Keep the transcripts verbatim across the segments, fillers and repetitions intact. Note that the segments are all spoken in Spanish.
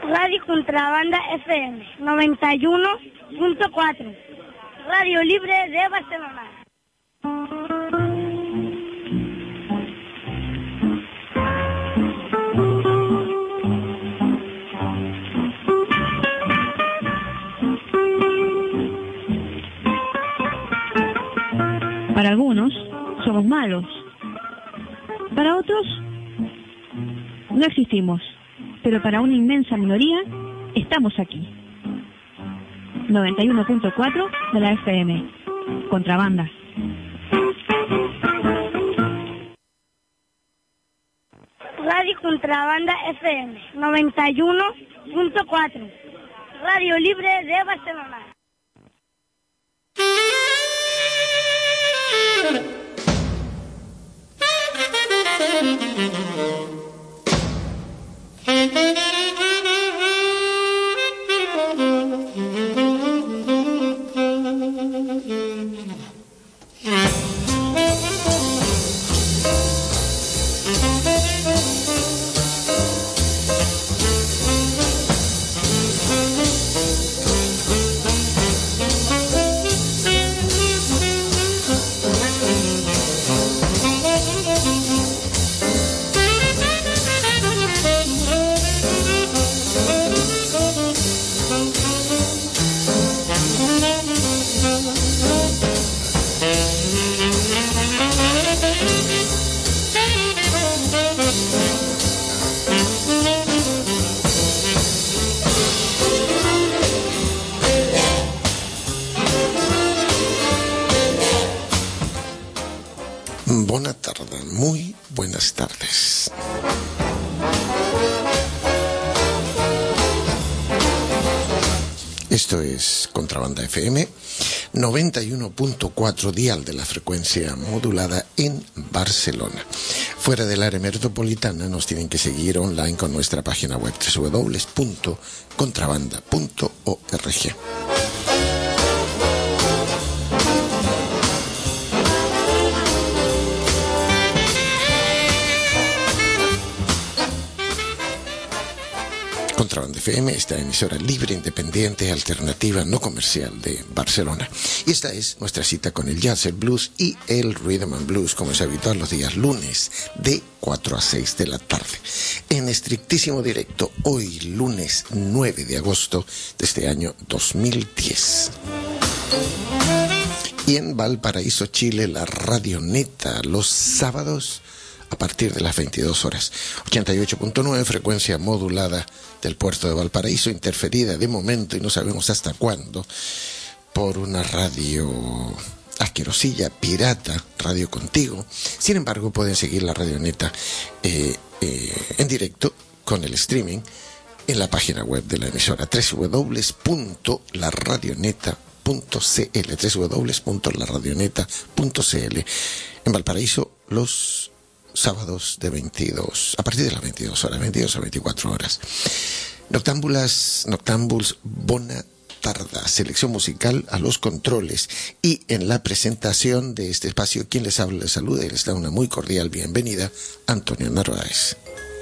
Radio Contrabanda F M noventa y uno punto cuatro. Radio Libre de Barcelona. Para algunos somos malos, para otros no existimos, pero para una inmensa minoría estamos aquí. noventa y uno punto cuatro de la F M, Contrabanda. Radio Contrabanda F M noventa y uno punto cuatro. Radio Libre de Barcelona. Buenas tardes, muy buenas tardes. Esto es Contrabanda F M noventa y uno punto cuatro, dial de la frecuencia modulada en Barcelona. Fuera del área metropolitana nos tienen que seguir online con nuestra página web doble u doble u doble u punto contrabanda punto org. Contrabanda F M, esta emisora libre, independiente, alternativa, no comercial de Barcelona. Y esta es nuestra cita con el jazz, el blues y el rhythm and blues, como es habitual los días lunes de cuatro a seis de la tarde. En estrictísimo directo, hoy lunes nueve de agosto de este año dos mil diez. Y en Valparaíso, Chile, la Radioneta, los sábados a partir de las veintidós horas. ochenta y ocho punto nueve, frecuencia modulada del puerto de Valparaíso, interferida de momento y no sabemos hasta cuándo por una radio asquerosilla, pirata, Radio Contigo. Sin embargo, pueden seguir la Radioneta eh, eh, en directo con el streaming en la página web de la emisora doble u doble u doble u punto la radioneta punto c l, doble u doble u doble u punto la radioneta punto c l. En Valparaíso, los sábados de veintidós, a partir de las veintidós horas, veintidós a veinticuatro horas. Noctámbulas, Noctámbuls, bona tarda, selección musical a los controles, y en la presentación de este espacio, quien les habla, les saluda y les da una muy cordial bienvenida, Antonio Narváez.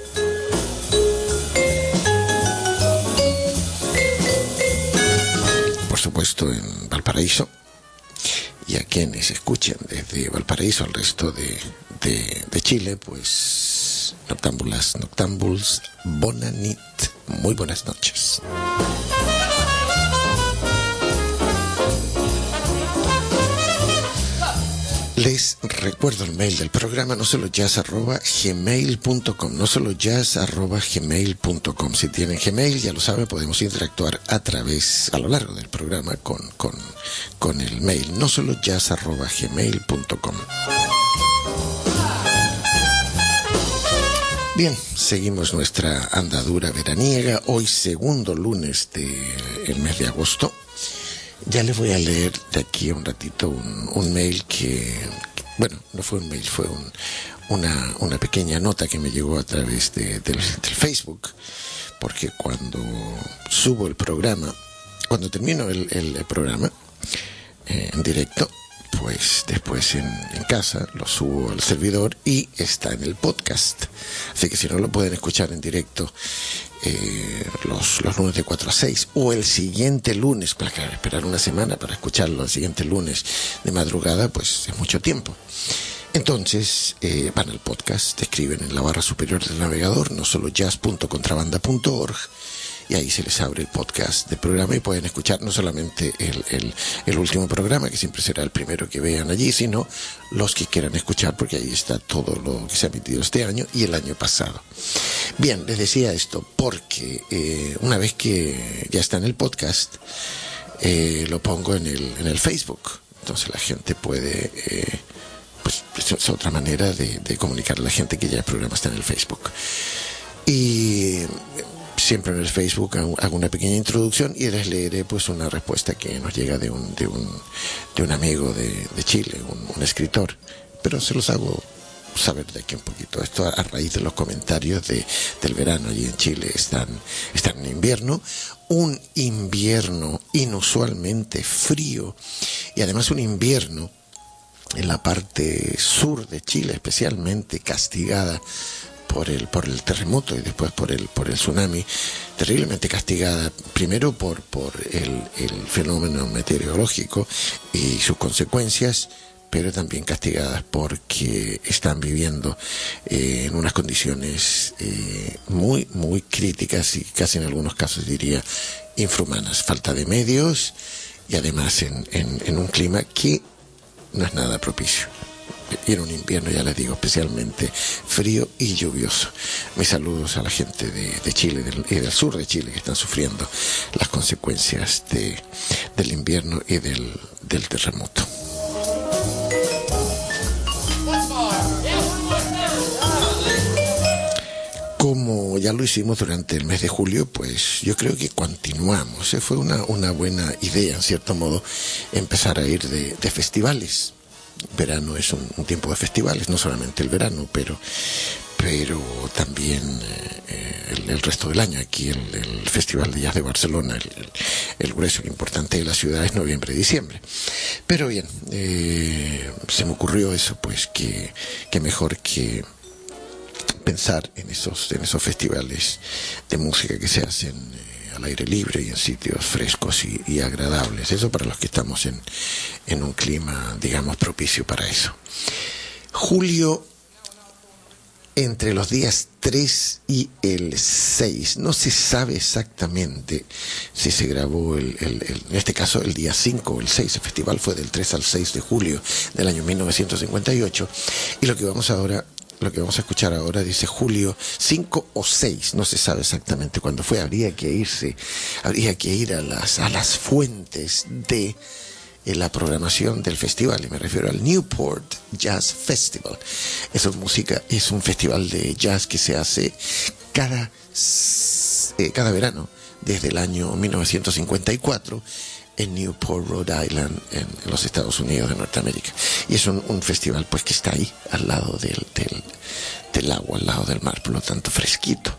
Por supuesto, en Valparaíso, y a quienes escuchen desde Valparaíso al resto de, de, de Chile, pues Noctámbulas, Noctámbuls, bona nit, muy buenas noches. Les recuerdo el mail del programa, no solo jazz arroba gmail punto com, no solo jazz arroba gmail punto com. Si tienen Gmail, ya lo saben, podemos interactuar a través, a lo largo del programa con, con, con el mail, no solo jazz arroba gmail punto com. Bien, seguimos nuestra andadura veraniega, hoy segundo lunes del mes de agosto. Ya les voy a leer de aquí a un ratito un, un mail que, que, bueno, no fue un mail, fue un, una, una pequeña nota que me llegó a través de, del, del Facebook, porque cuando subo el programa, cuando termino el, el, el programa eh, en directo, pues después en, en casa lo subo al servidor y está en el podcast. Así que si no lo pueden escuchar en directo eh, los, los lunes de cuatro a seis o el siguiente lunes, para que esperar una semana para escucharlo el siguiente lunes de madrugada, pues es mucho tiempo. Entonces eh, van al podcast, escriben en la barra superior del navegador no solo jazz punto contrabanda punto org y ahí se les abre el podcast del programa y pueden escuchar no solamente el, el, el último programa, que siempre será el primero que vean allí, sino los que quieran escuchar, porque ahí está todo lo que se ha emitido este año y el año pasado. Bien, les decía esto porque eh, una vez que ya está en el podcast, eh, lo pongo en el, en el Facebook. Entonces la gente puede... Eh, pues es otra manera de, de comunicar a la gente que ya el programa está en el Facebook. Y siempre en el Facebook hago una pequeña introducción y les leeré pues una respuesta que nos llega de un de un, de un amigo de, de Chile, un, un escritor, pero se los hago saber de aquí un poquito. Esto a, a raíz de los comentarios de, del verano. Allí en Chile están, están en invierno, un invierno inusualmente frío y además un invierno en la parte sur de Chile especialmente castigada por el por el terremoto y después por el por el tsunami, terriblemente castigada primero por por el, el fenómeno meteorológico y sus consecuencias, pero también castigadas porque están viviendo eh, en unas condiciones eh, muy muy críticas y casi en algunos casos diría infrahumanas, falta de medios y además en, en, en un clima que no es nada propicio. Y en un invierno, ya les digo, especialmente frío y lluvioso. Mis saludos a la gente de, de Chile del, y del sur de Chile que están sufriendo las consecuencias de, del invierno y del, del terremoto. Como ya lo hicimos durante el mes de julio, pues yo creo que continuamos. ¿eh? Fue una, una buena idea, en cierto modo, empezar a ir de, de festivales. Verano es un, un tiempo de festivales, no solamente el verano, pero pero también eh, el, el resto del año. Aquí el, el Festival de Jazz de Barcelona, el, el, el grueso importante de la ciudad es noviembre y diciembre. Pero bien, eh, se me ocurrió eso, pues que, que mejor que pensar en esos en esos festivales de música que se hacen eh, al aire libre y en sitios frescos y, y agradables. Eso para los que estamos en, en un clima, digamos, propicio para eso. Julio, entre los días tres y el seis, no se sabe exactamente si se grabó, el, el, el, en este caso, el día cinco o el seis. El festival fue del tres al seis de julio del año mil novecientos cincuenta y ocho. Y lo que vamos ahora... Lo que vamos a escuchar ahora dice julio cinco o seis, no se sabe exactamente cuándo fue. Habría que irse, habría que ir a las, a las fuentes de eh, la programación del festival, y me refiero al Newport Jazz Festival. Eso es música, es un festival de jazz que se hace cada, eh, cada verano desde el año mil novecientos cincuenta y cuatro. En Newport, Rhode Island, en, en los Estados Unidos de Norteamérica. Y es un, un festival pues que está ahí, al lado del, del, del agua, al lado del mar, por lo tanto fresquito.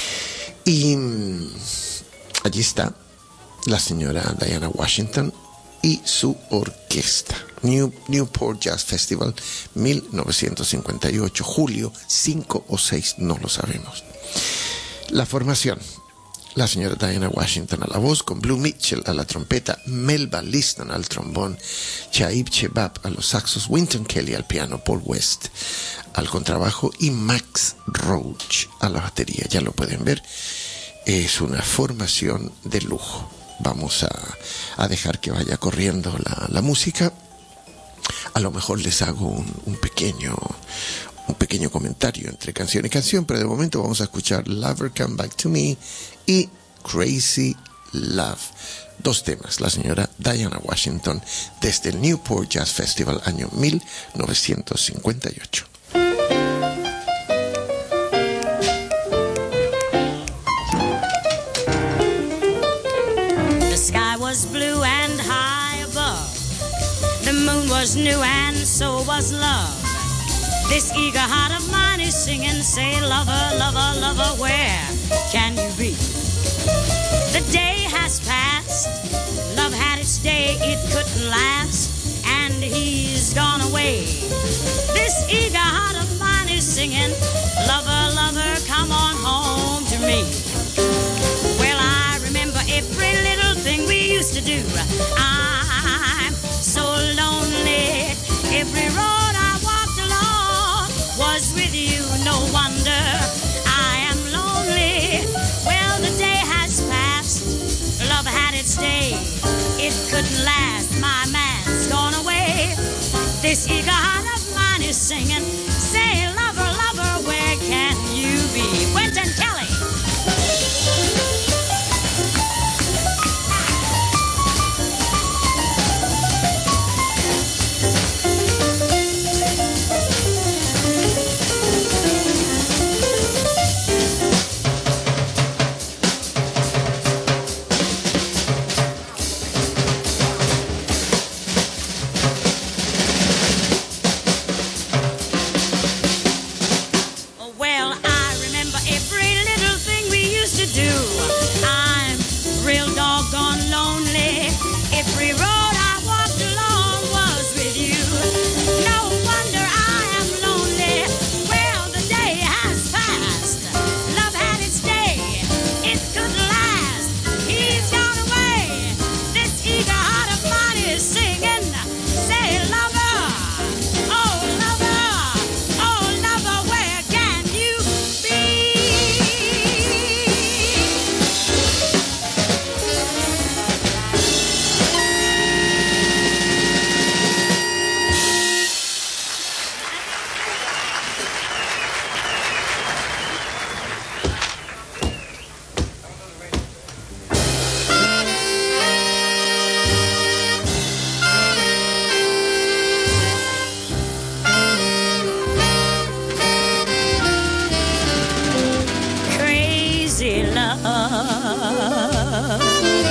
Y mmm, allí está la señora Diana Washington y su orquesta. New, Newport Jazz Festival, mil novecientos cincuenta y ocho, julio cinco o seis, no lo sabemos. La formación: la señora Diana Washington a la voz, con Blue Mitchell a la trompeta, Melba Liston al trombón, Chaib Chebab a los saxos, Wynton Kelly al piano, Paul West al contrabajo y Max Roach a la batería. Ya lo pueden ver, es una formación de lujo. Vamos a, a dejar que vaya corriendo la, la música. A lo mejor les hago un, un pequeño... un pequeño comentario entre canción y canción, pero de momento vamos a escuchar Lover Come Back to Me y Crazy Love. Dos temas, la señora Diana Washington desde el Newport Jazz Festival año mil novecientos cincuenta y ocho. The sky was blue and high above. The moon was new and so was love. This eager heart of mine is singing, say, lover, lover, lover, where can you be? The day has passed, love had its day, it couldn't last, and he do. I'm real doggone lonely. Every road I walked along was with you. No wonder I am lonely. Well, the day has passed. Love had its day. It could last. He's gone away. This eager heart of mine is singing. Say, lover, oh lover, oh lover, where can you be? Crazy love.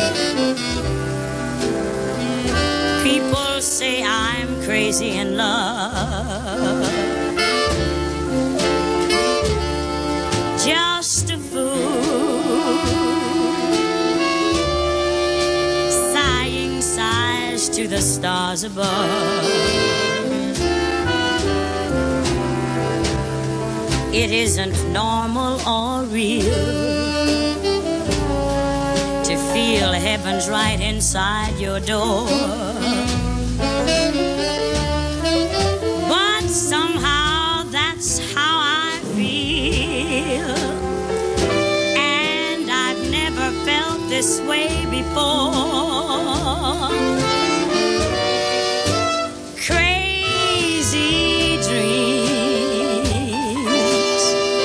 People say I'm crazy in love. Just a fool. Sighing sighs to the stars above. It isn't normal or real to feel heaven's right inside your door. But somehow that's how I feel. And I've never felt this way before. Crazy dreams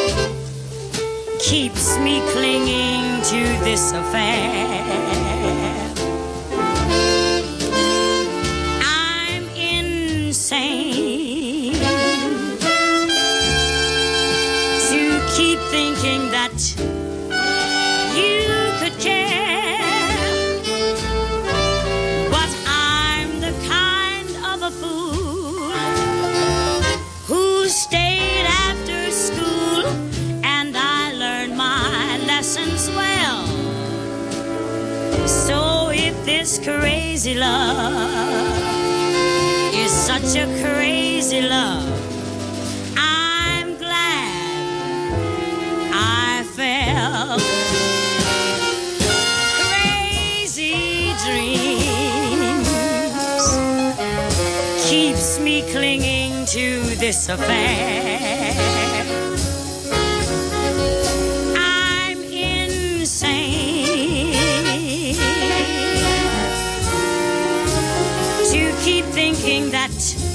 keeps me clinging to this affair. I'm insane to keep thinking that you could care. But I'm the kind of a fool who stayed after school, and I learned my lessons well. So if this crazy love is such a crazy love, I'm glad I fell. Crazy dreams keeps me clinging to this affair. I'm insane to keep thinking that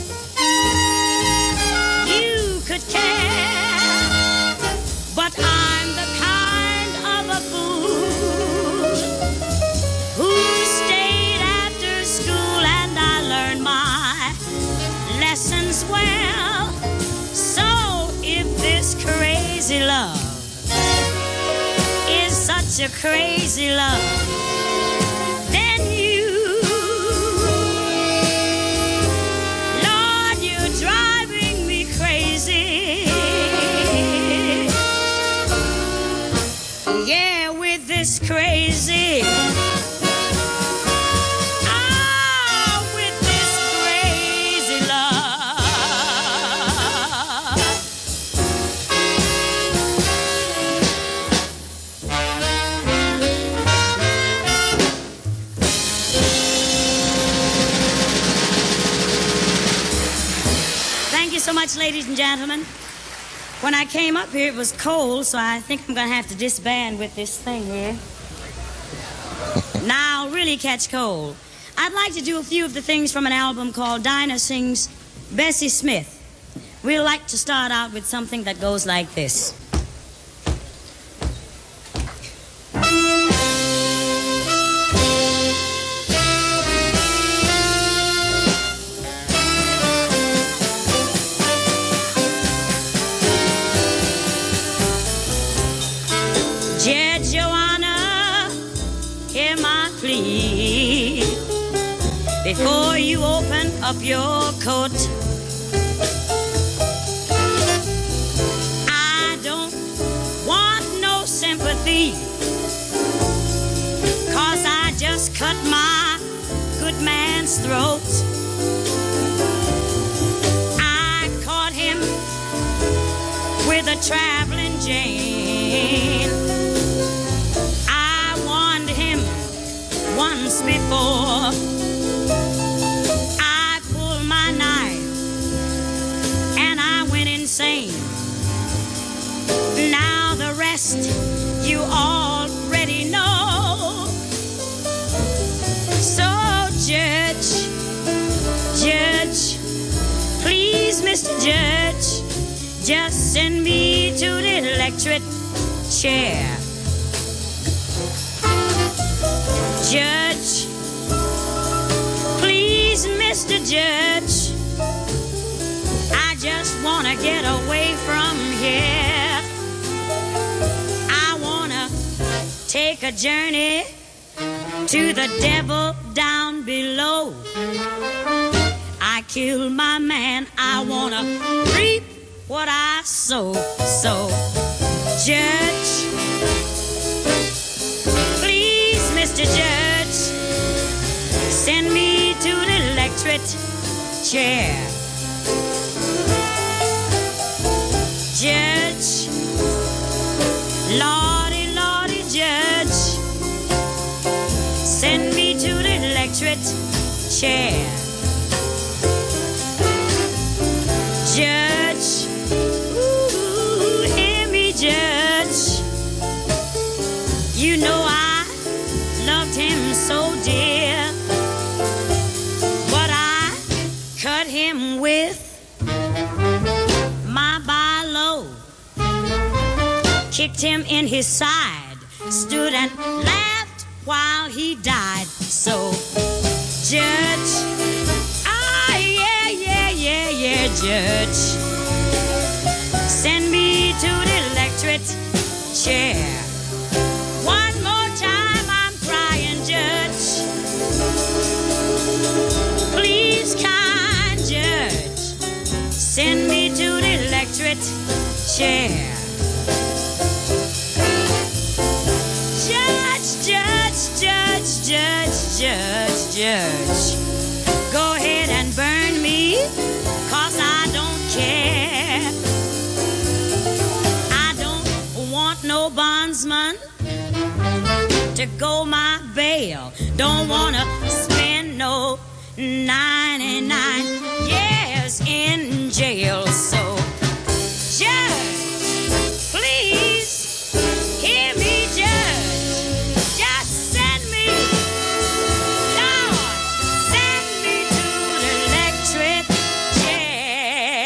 you could care. But I'm the kind of a fool who stayed after school, and I learned my lessons well. So if this crazy love is such a crazy love, then you, Lord, you're driving me crazy. Yeah, with this crazy. Ah, with this crazy love. Thank you so much, ladies and gentlemen. When I came up here, it was cold, so I think I'm going to have to disband with this thing here. Now, I'll really catch cold. I'd like to do a few of the things from an album called Dinah Sings Bessie Smith. We'd like to start out with something that goes like this. Dear Joanna, hear my plea. Before you open up your coat, I don't want no sympathy man's throat. I caught him with a traveling chain. I warned him once before. I pulled my knife and I went insane. Now the rest you already know. So judge, judge, please, Mister Judge, just send me to the electric chair. Judge, please, Mister Judge, I just want to get away from here. I want to take a journey to the devil down below. I killed my man, I want to reap what I sow. So, judge, please, Mister Judge, send me to the electric chair. Judge, Lordy, Lordy, Judge, send me to the electric chair. Judge, ooh, hear me, Judge. You know I loved him so dear, but I cut him with my balo, kicked him in his side, stood and laughed while he died. So, Judge, ah, yeah, yeah, yeah, yeah, Judge, send me to the electric chair. One more time, I'm crying, Judge. Please, kind Judge, send me to the electric chair. Judge, Judge, Judge, Judge, Judge, Judge, go ahead and burn me, 'cause I don't care. I don't want no bondsman to go my bail. Don't wanna spend no ninety-nine years in jail. So, Judge, please hear me, Judge. Just send me, Lord, send me to the electric chair.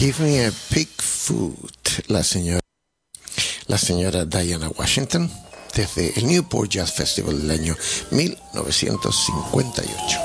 Give Me a Pig Food, la señora, la señora Diana Washington, desde el Newport Jazz Festival del año mil novecientos cincuenta y ocho.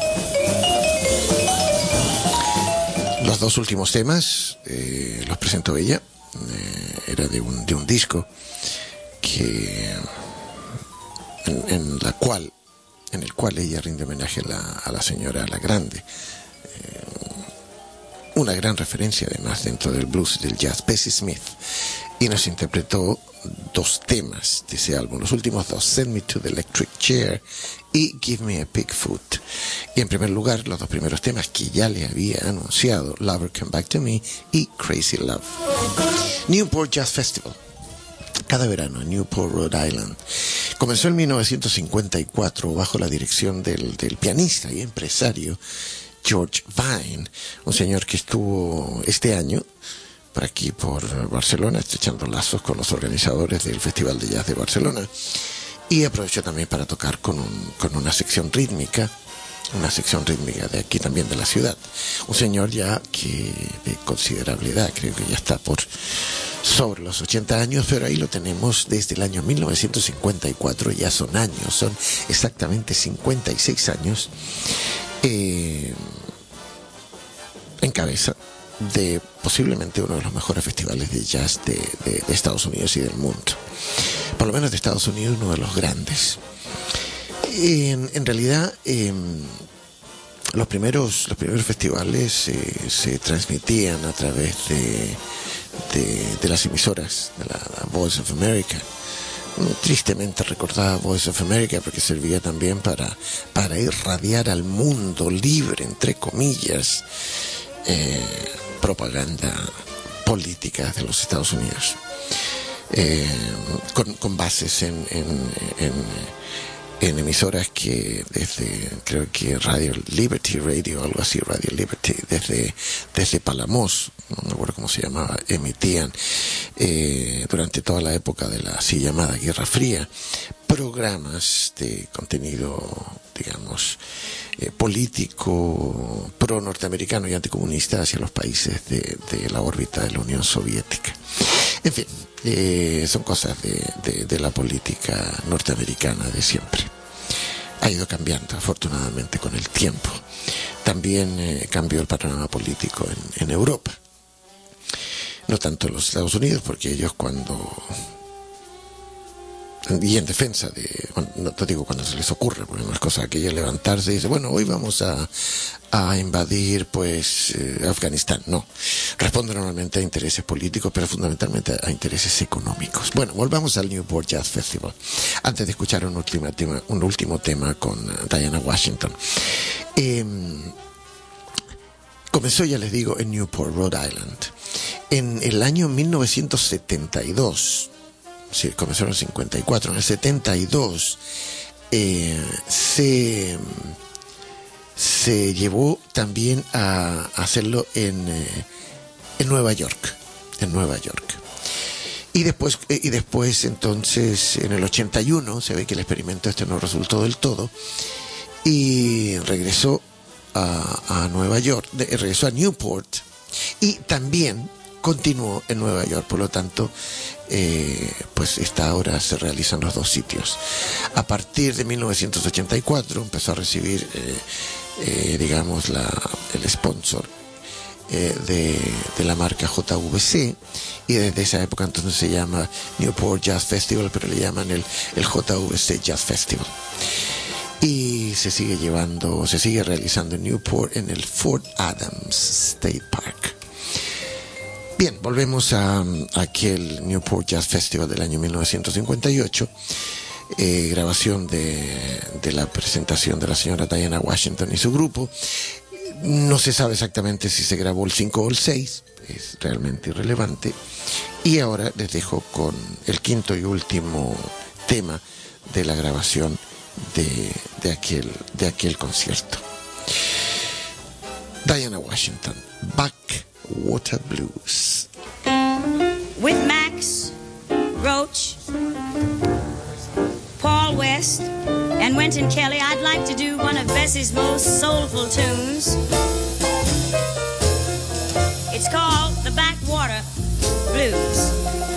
Los dos últimos temas eh, los presentó ella, eh, era de un, de un disco que en, en la cual en el cual ella rinde homenaje a la, a la señora La Grande, eh, una gran referencia además dentro del blues y del jazz, Bessie Smith, y nos interpretó dos temas de ese álbum, los últimos dos, Send Me to the Electric Chair y Give Me a Pig Food. Y en primer lugar, los dos primeros temas que ya le había anunciado, Lover Come Back to Me y Crazy Love. Newport Jazz Festival, cada verano en Newport, Rhode Island. Comenzó en mil novecientos cincuenta y cuatro bajo la dirección del, del pianista y empresario George Vine, un señor que estuvo este año por aquí, por Barcelona, estrechando lazos con los organizadores del Festival de Jazz de Barcelona, y aprovechó también para tocar con, un, con una sección rítmica, una sección rítmica de aquí también de la ciudad. Un señor ya que de considerable edad, creo que ya está por sobre los ochenta años, pero ahí lo tenemos desde el año mil novecientos cincuenta y cuatro, ya son años, son exactamente cincuenta y seis años, eh, en cabeza de posiblemente uno de los mejores festivales de jazz de, de, de Estados Unidos y del mundo, por lo menos de Estados Unidos, uno de los grandes. En, en realidad, eh, los primeros los primeros festivales eh, se transmitían a través de, de, de las emisoras de la, la Voice of America, tristemente recordada Voice of America, porque servía también para, para irradiar al mundo libre, entre comillas, eh, propaganda política de los Estados Unidos, eh, con, con bases en, en, en, en emisoras que desde, creo que Radio Liberty Radio, algo así, Radio Liberty, desde, desde Palamos, no me acuerdo cómo se llamaba, emitían eh, durante toda la época de la así llamada Guerra Fría programas de contenido, digamos, eh, político, pro-norteamericano y anticomunista hacia los países de, de la órbita de la Unión Soviética. En fin, eh, son cosas de, de, de la política norteamericana de siempre. Ha ido cambiando, afortunadamente, con el tiempo. También eh, cambió el panorama político en, en Europa. No tanto en los Estados Unidos, porque ellos cuando... y en defensa de, bueno, no te digo cuando se les ocurre, porque no es cosa que ellos levantarse y dice, bueno, hoy vamos a, a invadir pues eh, Afganistán. No, responde normalmente a intereses políticos, pero fundamentalmente a intereses económicos. Bueno, volvamos al Newport Jazz Festival, antes de escuchar un último tema, un último tema con Diana Washington. Eh, comenzó, ya les digo, en Newport, Rhode Island, en el año mil novecientos setenta y dos. Sí, comenzó en el cincuenta y cuatro. En el setenta y dos eh, se, se llevó también a, a hacerlo en, eh, en Nueva York, en Nueva York. Y después, eh, y después entonces, en el ochenta y uno, se ve que el experimento este no resultó del todo, y regresó a, a Nueva York, de, regresó a Newport, y también continuó en Nueva York. Por lo tanto, eh, pues esta ahora se realizan los dos sitios. A partir de mil novecientos ochenta y cuatro empezó a recibir eh, eh, digamos la, el sponsor eh, de, de la marca J V C, y desde esa época entonces se llama Newport Jazz Festival, pero le llaman el, el J V C Jazz Festival, y se sigue llevando, se sigue realizando en Newport, en el Fort Adams State Park. Bien, volvemos a, a aquel Newport Jazz Festival del año mil novecientos cincuenta y ocho, eh, grabación de, de la presentación de la señora Diana Washington y su grupo. No se sabe exactamente si se grabó el cinco o el seis, es realmente irrelevante. Y ahora les dejo con el quinto y último tema de la grabación de, de, aquel, de aquel concierto. Diana Washington, Backwater Blues. With Max Roach, Paul West, and Wynton Kelly, I'd like to do one of Bessie's most soulful tunes. It's called The Back blues.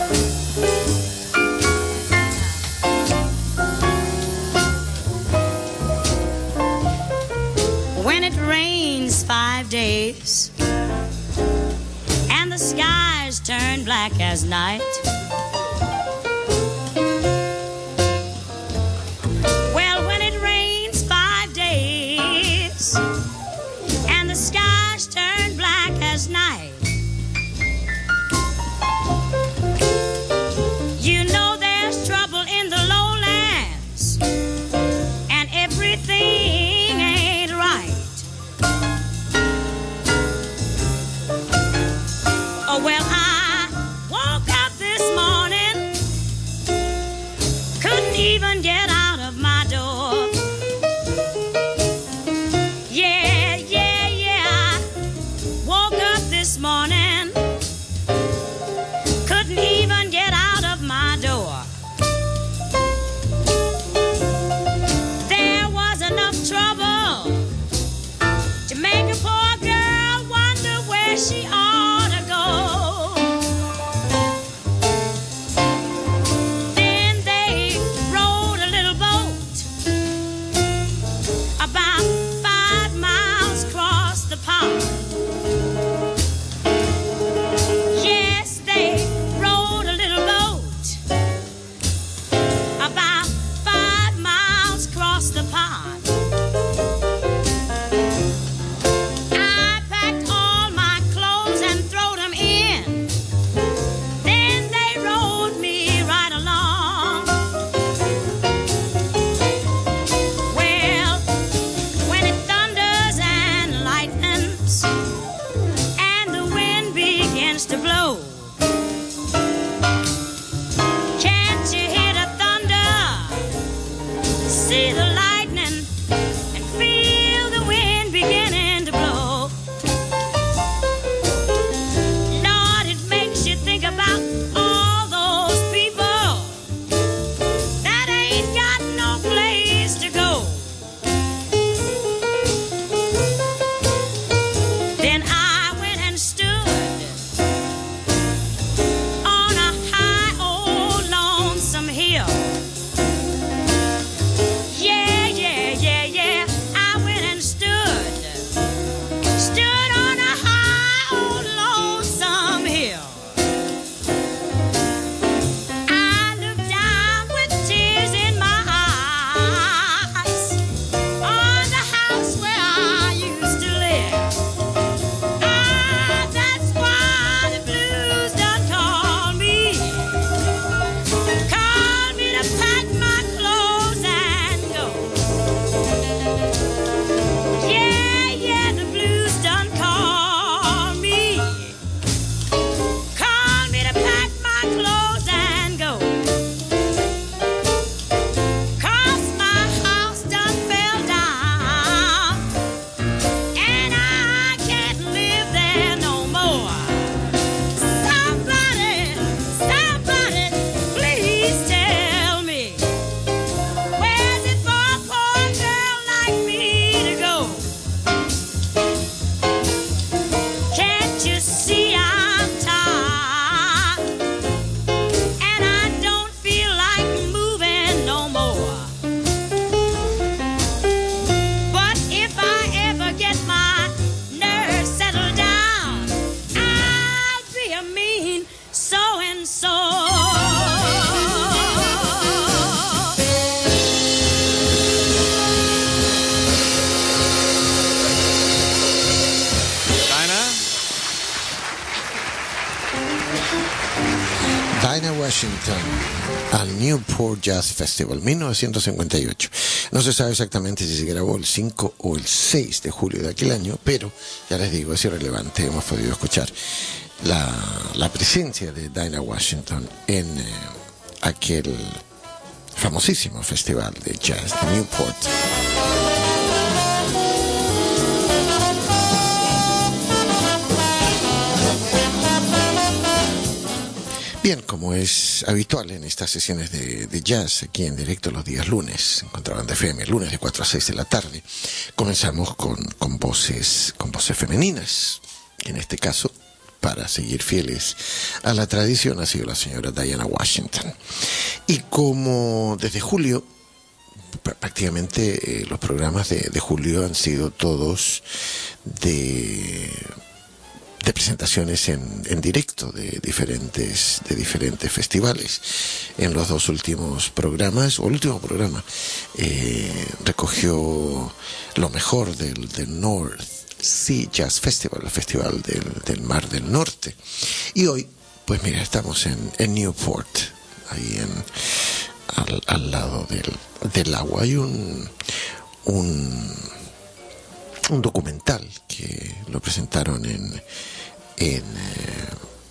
When it rains five days and the skies turn black as night, well, when it rains five days and the skies turn black as night, you know there's trouble in the lowlands and everything ain't right. Oh, well, I woke up this morning, couldn't even get out of my door. Yeah, yeah, yeah, I woke up this morning, couldn't even get out of my door. There was enough trouble to make a poor girl wonder where she ought to go. Then they rowed a little boat about five miles across the pond. Yes, they rowed a little boat about five miles across the pond. I packed all my clothes and throwed them in. Then they rowed me right along. Well, when it thunders and lightens and the wind begins to blow, can't you hear the thunder, see the lightning, and feel the wind beginning to blow? Lord, it makes you think about all those people that ain't got no place to go. Then I went and stood on a high old lonesome hill. Yeah, yeah, yeah, yeah, I went and stood, stood on a high old lonesome hill. I looked down with tears in my eyes on the house where I used to live. Ah, that's why the blues done called me, called me to pack my clothes and go. Yeah, yeah, the blues done called me, called me to pack my clothes and go. 'Cause my house done fell down and I can't live there no more. Somebody, somebody, please tell me, where's it for a poor girl like me to go? Can't you see I'm tired and I don't feel like moving no more? But if I ever get my nerves settled down, I'll be a mean so-and-so. Dinah Washington al Newport Jazz Festival mil novecientos cincuenta y ocho. No se sabe exactamente si se grabó el cinco o el seis de julio de aquel año, pero ya les digo, es irrelevante. Hemos podido escuchar la, la presencia de Dinah Washington en eh, aquel famosísimo festival de jazz de Newport. Bien, como es habitual en estas sesiones de, de jazz aquí en directo los días lunes, en Contrabanda F M, lunes de cuatro a seis de la tarde, comenzamos con, con voces con voces femeninas. En este caso, para seguir fieles a la tradición ha sido la señora Diana Washington. Y como desde julio, prácticamente eh, los programas de, de julio han sido todos de... de presentaciones en, en directo de diferentes de diferentes festivales. En los dos últimos programas, o el último programa, eh, recogió lo mejor del, del North Sea Jazz Festival, el festival del, del Mar del Norte. Y hoy, pues mira, estamos en, en Newport, ahí en, al, al lado del, del agua. Hay un... un un documental que lo presentaron en en eh,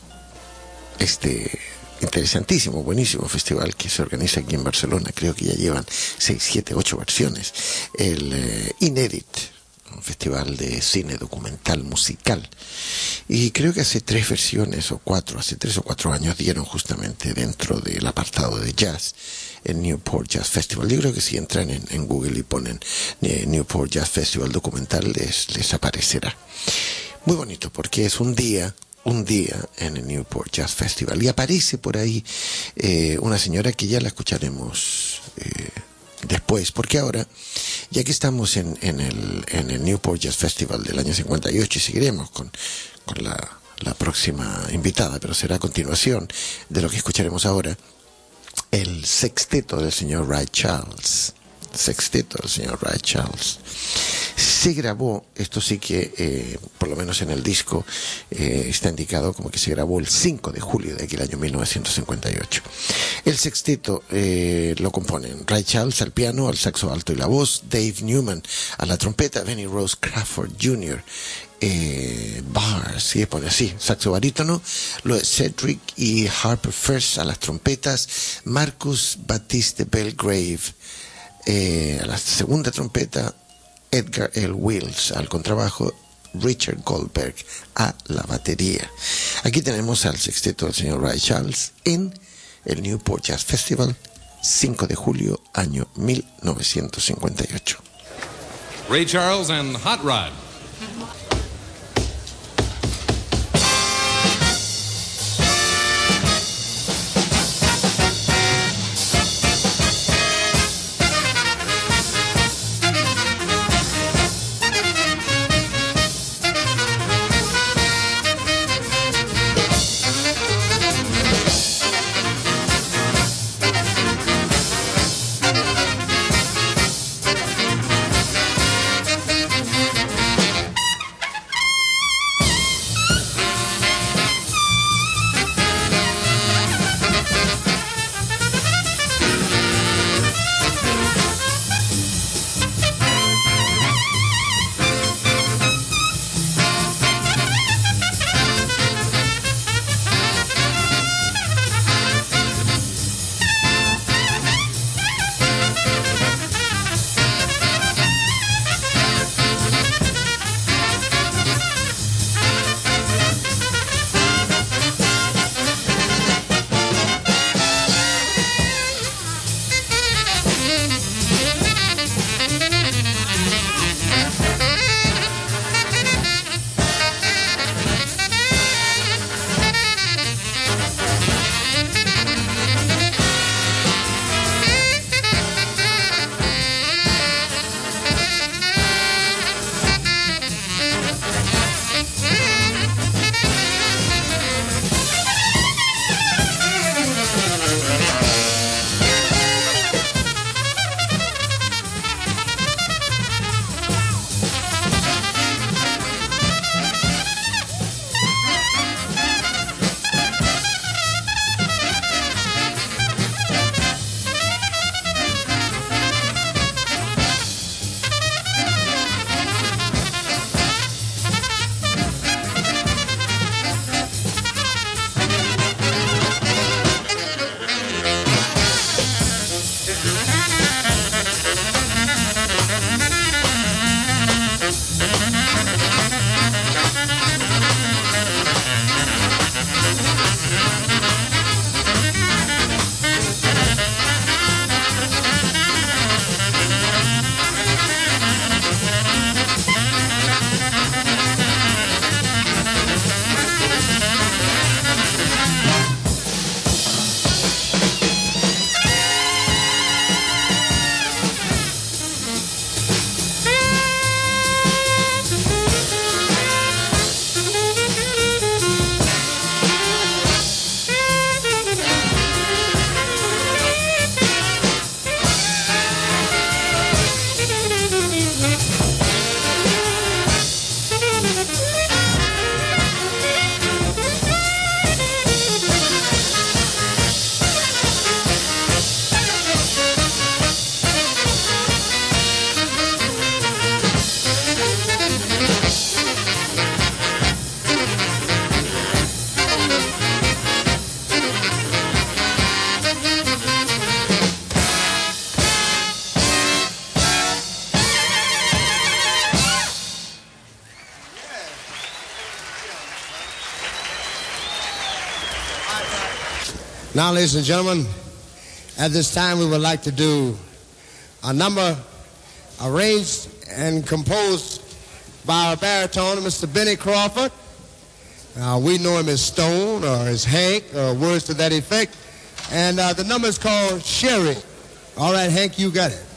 este interesantísimo, buenísimo festival que se organiza aquí en Barcelona. Creo que ya llevan seis, siete, ocho versiones. El eh, Inédit, un festival de cine documental musical. Y creo que hace tres versiones o cuatro, hace tres o cuatro años dieron justamente dentro del apartado de jazz en Newport Jazz Festival. Yo creo que si entran en, en Google y ponen eh, Newport Jazz Festival documental, les, les aparecerá. Muy bonito, porque es un día, un día en el Newport Jazz Festival. Y aparece por ahí eh, una señora que ya la escucharemos eh, después, porque ahora, ya que estamos en, en, el, en el Newport Jazz Festival del año cincuenta y ocho, y seguiremos con, con la, la próxima invitada, pero será a continuación de lo que escucharemos ahora, el sexteto del señor Ray Charles. Sexteto del señor Ray Charles. Se grabó, esto sí que, eh, por lo menos en el disco, eh, está indicado como que se grabó el cinco de julio de aquel año mil novecientos cincuenta y ocho. El sexteto eh, lo componen Ray Charles al piano, al saxo alto y la voz, Dave Newman a la trompeta, Benny Rose Crawford junior Eh, Bars, sí, pone así, saxo barítono, lo de Cedric y Harper First a las trompetas, Marcus Batiste Belgrave eh, a la segunda trompeta, Edgar L. Wills al contrabajo, Richard Goldberg a la batería. Aquí tenemos al sexteto del señor Ray Charles en el Newport Jazz Festival, cinco de julio, año mil novecientos cincuenta y ocho. Ray Charles and Hot Rod. Now, ladies and gentlemen, at this time we would like to do a number arranged and composed by our baritone, Mister Benny Crawford. Uh, we know him as Stone or as Hank or words to that effect. And uh, the number is called Sherry. All right, Hank, you got it.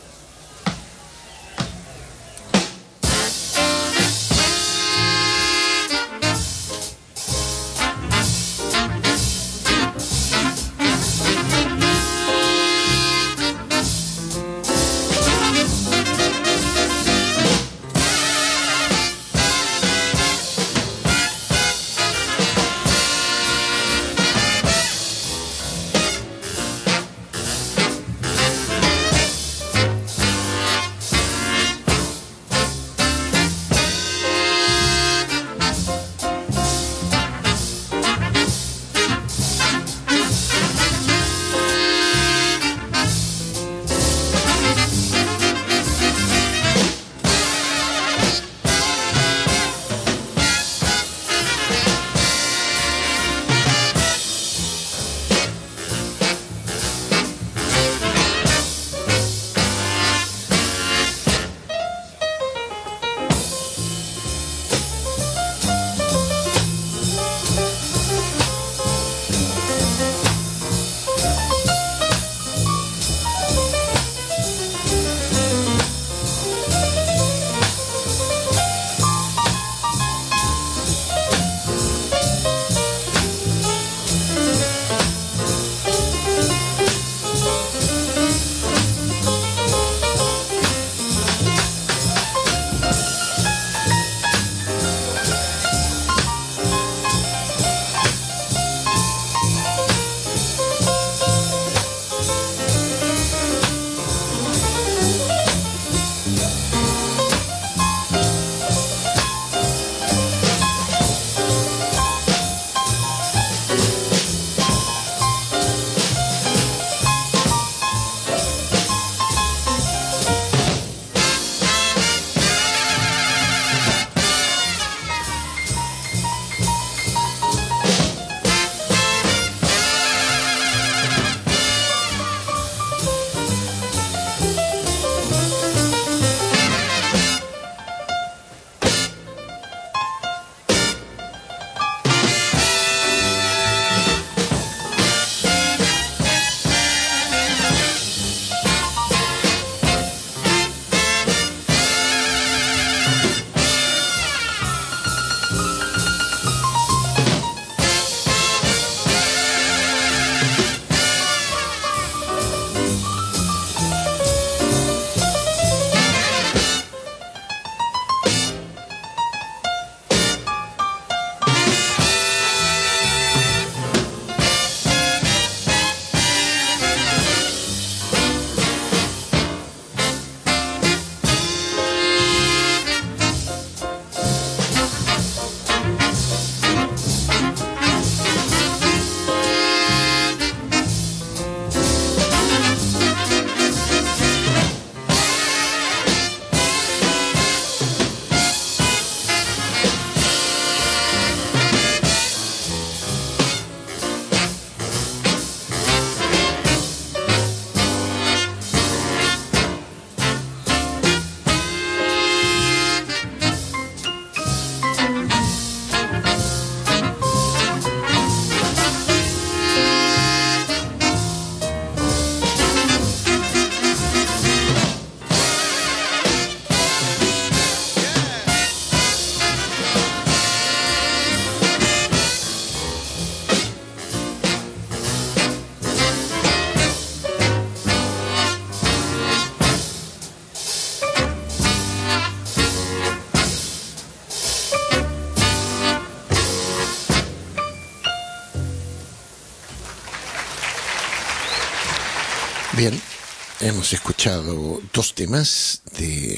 Bien, hemos escuchado dos temas de,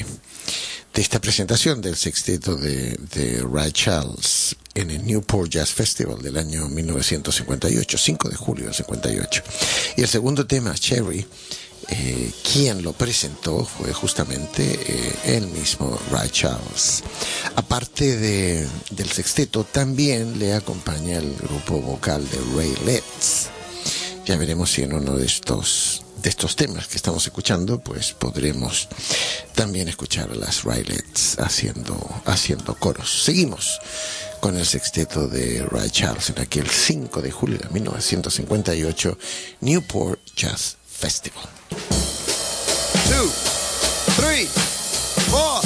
de esta presentación del sexteto de, de Ray Charles en el Newport Jazz Festival del año mil novecientos cincuenta y ocho, cinco de julio del cincuenta y ocho. Y el segundo tema, Cherry, eh, quien lo presentó fue justamente eh, él mismo, Ray Charles. Aparte de, del sexteto, también le acompaña el grupo vocal de Ray Letts, Ya veremos si en uno de estos de estos temas que estamos escuchando, pues podremos también escuchar a las Rylets haciendo haciendo coros. Seguimos con el sexteto de Ray Charles en aquel cinco de julio de mil novecientos cincuenta y ocho Newport Jazz Festival. Two, three, four.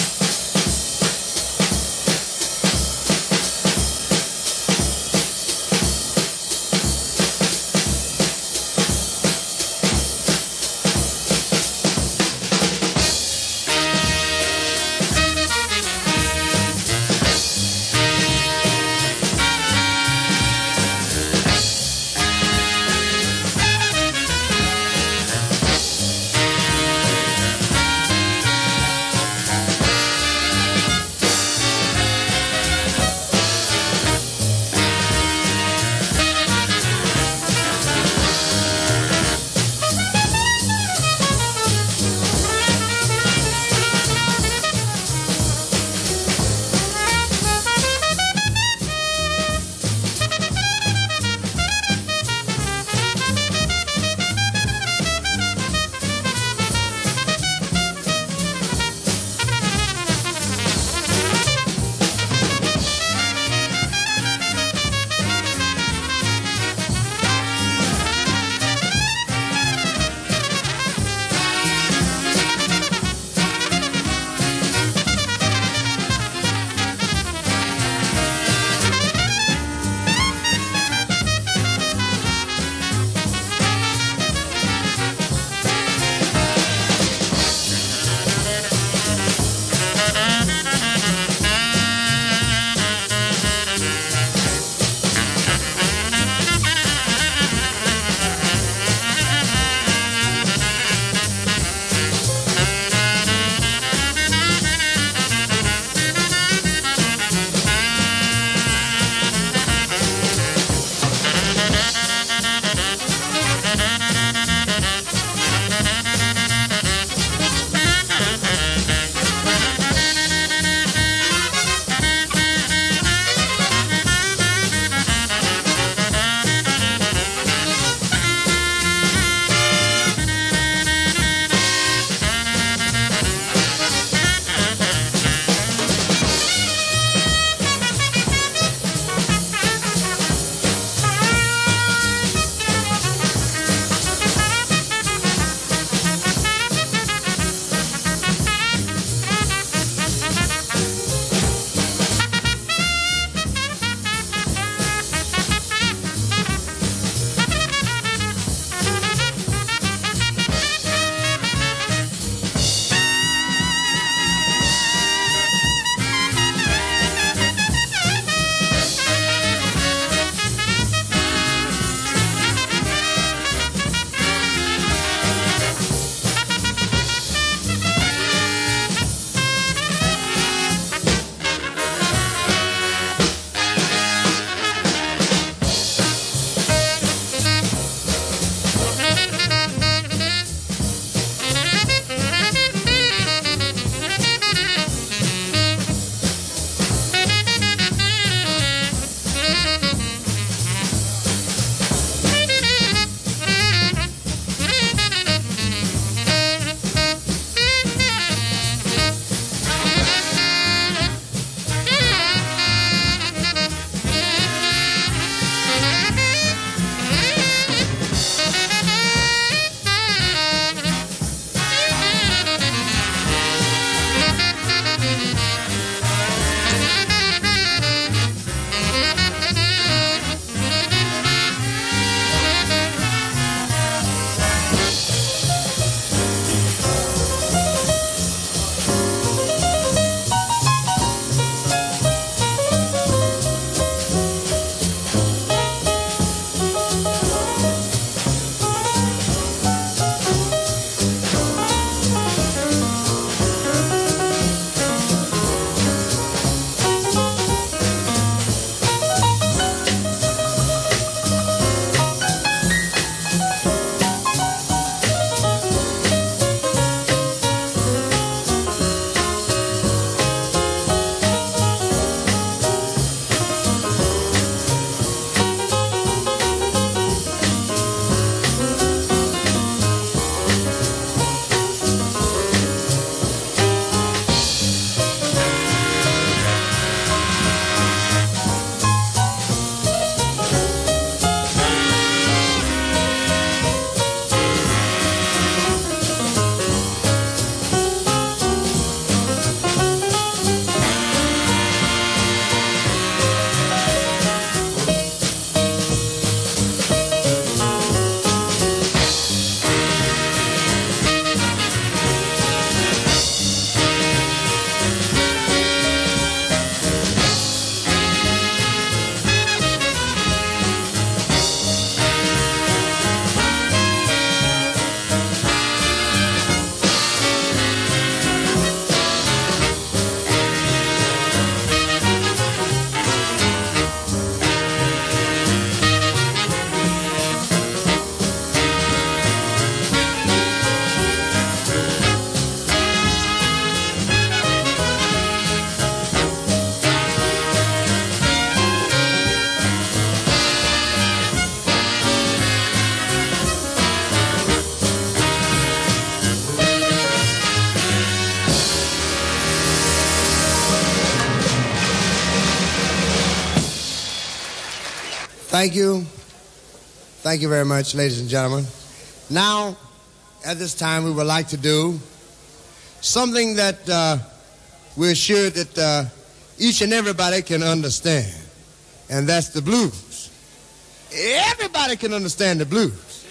Thank you. Thank you very much, ladies and gentlemen. Now, at this time, we would like to do something that uh, we're sure that uh, each and everybody can understand, and that's the blues. Everybody can understand the blues.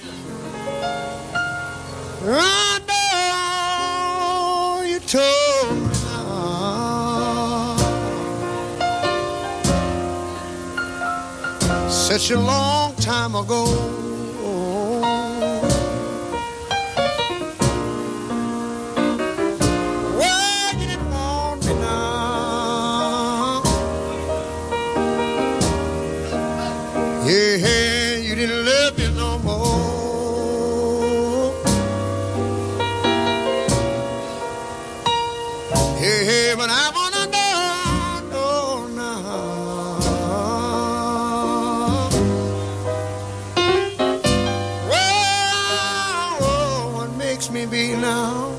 I know you told me such a long time ago. Well, you didn't want me now. Yeah, yeah, you didn't love me no more. Yeah, yeah, but I wanna know, know now. Me be now.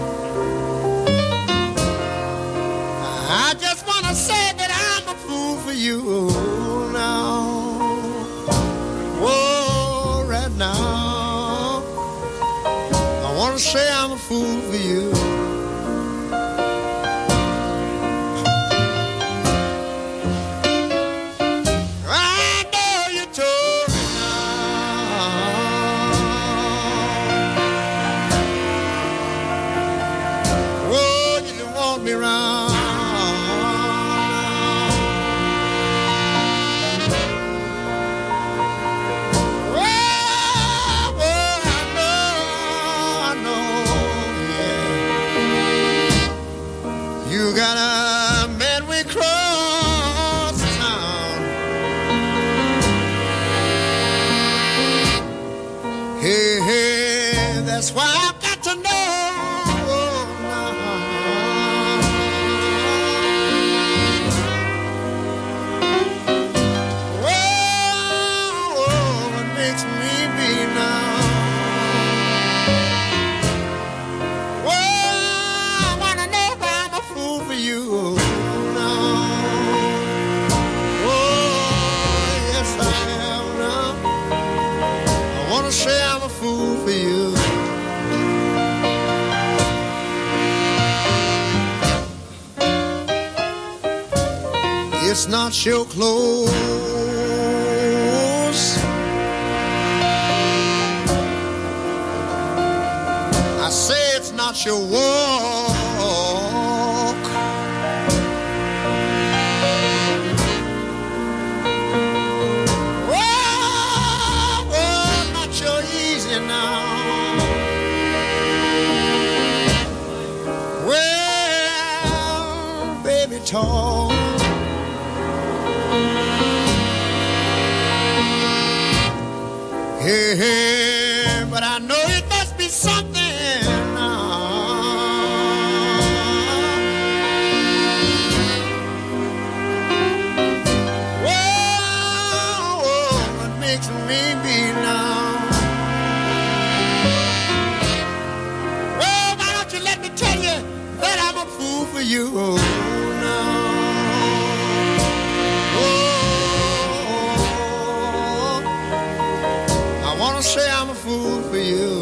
I just want to say that I'm a fool for you now. Whoa, right now. I want to say I'm a fool for you. I know you told me me round. Well, well, I know, I know, yeah. You got a man we cross town. Hey, hey, that's why I've got to know. It's not your clothes, I say it's not your walk. Whoa, whoa, not your easy now. Well, baby, talk. Hey, hey, but I know it must be something now. Whoa, whoa, what makes me be now? Well, why don't you let me tell you that I'm a fool for you now? I wanna say I'm a fool for you.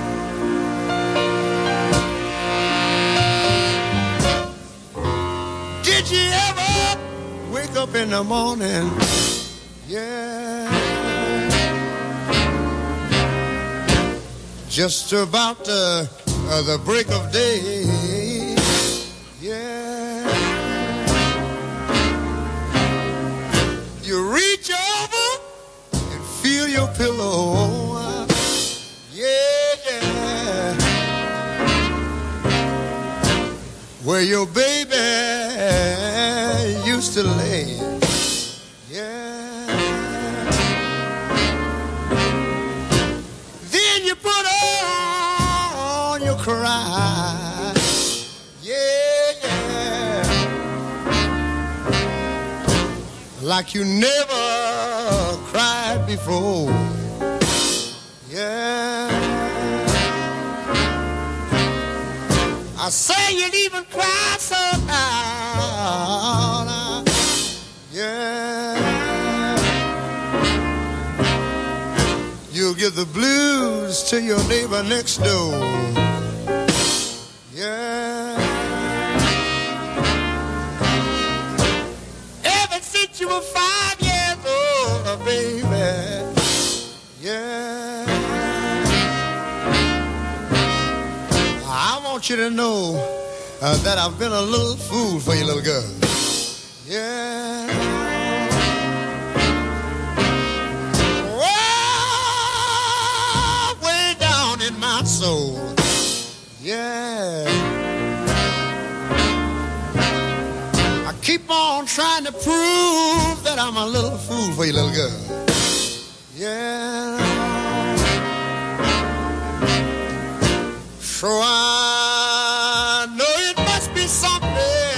Did you ever wake up in the morning? Yeah. Just about the, uh, the break of day. Yeah. You reach over and feel your pillow. Where your baby used to lay, yeah. Then you put on your cry, yeah, yeah. Like you never cried before, yeah. I say you'd even cry so loud, yeah. give the blues to your neighbor next door. Yeah. Ever since you were five years old, baby. Yeah. I want you to know uh, that I've been a little fool for you, little girl. Yeah. Oh, way down in my soul. Yeah. I keep on trying to prove that I'm a little fool for you, little girl. Yeah. So I know it must be something.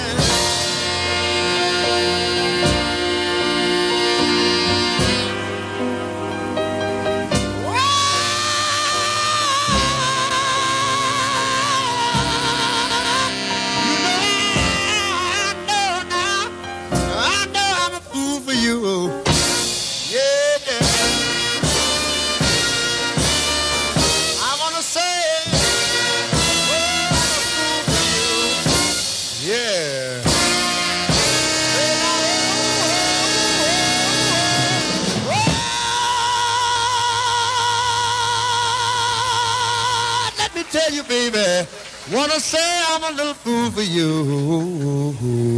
Tell you, baby, wanna say I'm a little fool for you.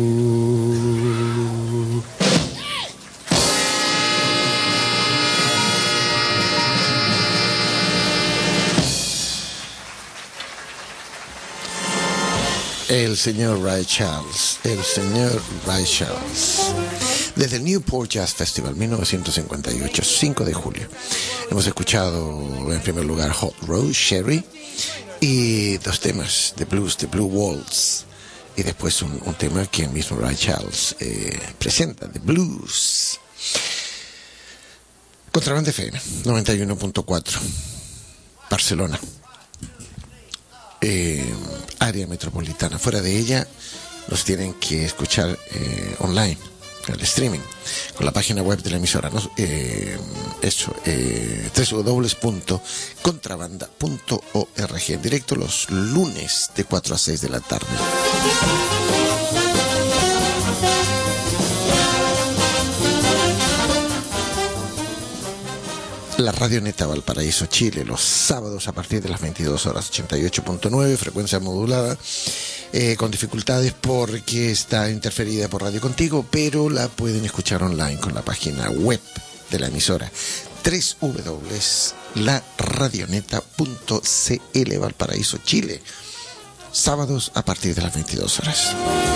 El señor Ray Charles, el señor Ray Charles. Desde el Newport Jazz Festival mil novecientos cincuenta y ocho, cinco de julio. Hemos escuchado en primer lugar Hot Rose, Sherry, y dos temas de blues, de Blue Waltz, y después un, un tema que el mismo Ray Charles eh, presenta, de blues. Contrabanda F M, noventa y uno punto cuatro, Barcelona. Eh, área metropolitana. Fuera de ella nos tienen que escuchar eh, online, el streaming, con la página web de la emisora, ¿no? eh, eso, eh, doble u doble u doble u punto contrabanda punto org, en directo los lunes de cuatro a seis de la tarde. La Radio Neta Valparaíso, Chile, los sábados a partir de las veintidós horas, ochenta y ocho punto nueve, frecuencia modulada, eh, con dificultades porque está interferida por Radio Contigo, pero la pueden escuchar online con la página web de la emisora, doble u doble u doble u punto la radioneta punto c l, Valparaíso, Chile, sábados a partir de las veintidós horas.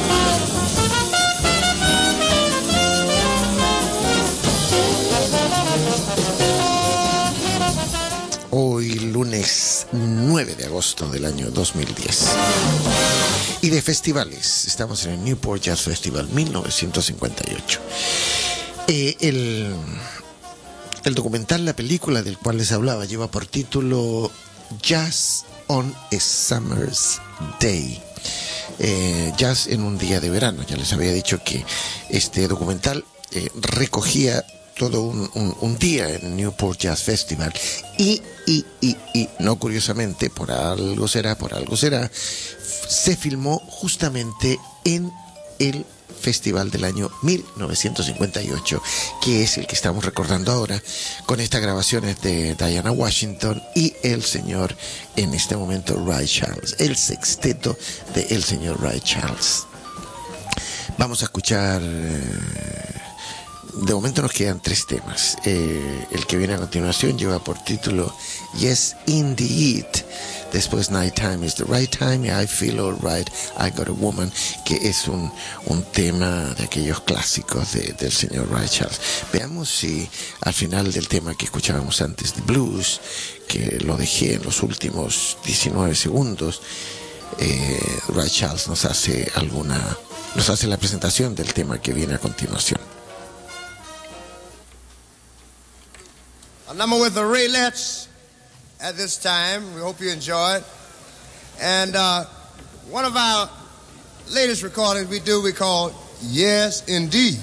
Hoy lunes nueve de agosto del año dos mil diez. Y de festivales, estamos en el Newport Jazz Festival mil novecientos cincuenta y ocho. Eh, el, el documental, la película del cual les hablaba, lleva por título Jazz on a Summer's Day. Eh, jazz en un día de verano. Ya les había dicho que este documental eh, recogía todo un, un, un día en Newport Jazz Festival y, y, y, y, no curiosamente, por algo será, por algo será, se filmó justamente en el festival del año mil novecientos cincuenta y ocho, que es el que estamos recordando ahora, con estas grabaciones de Diana Washington y el señor, en este momento, Ray Charles, el sexteto de el señor Ray Charles. Vamos a escuchar... Eh, De momento nos quedan tres temas. Eh, el que viene a continuación lleva por título Yes Indeed. Después Nighttime is the Right Time y I Feel Alright, I Got a Woman, que es un, un tema de aquellos clásicos de, del señor Ray Charles. Veamos si al final del tema que escuchábamos antes de blues, que lo dejé en los últimos diecinueve segundos, eh, Ray Charles nos hace alguna, nos hace la presentación del tema que viene a continuación. A number with the Raelettes at this time. We hope you enjoy it. And uh, one of our latest recordings we do, we call Yes Indeed.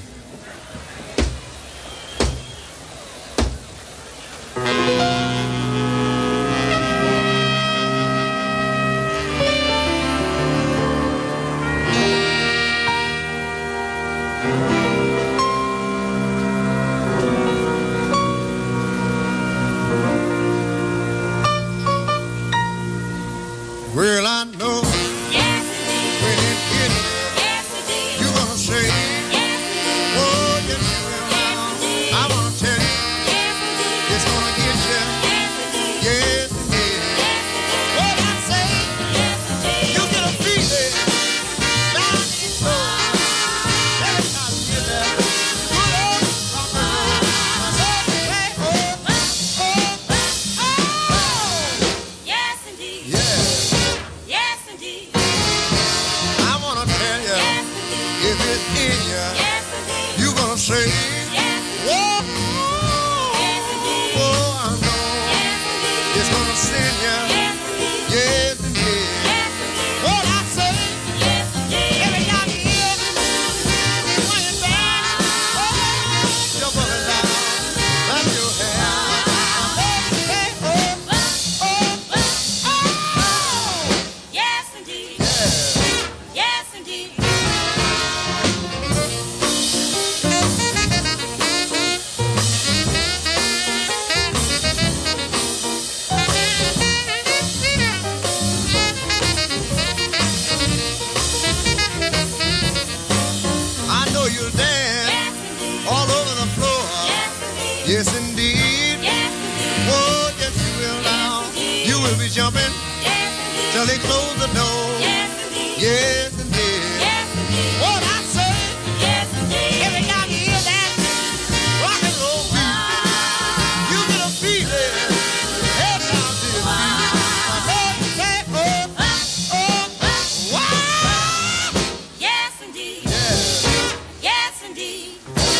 Yes, indeed. Yes, indeed. Oh, yes, you will now. Yes, indeed. You will be jumping Yes, indeed. till they close the door. Yes, indeed. Yes, indeed. Yes, indeed. What I say, Yes, indeed. every time you hear that rock and roll beat, you get a feeling. Head down to your feet. Oh, say, oh, oh, wow. Yes, indeed. Yeah. Yes, indeed.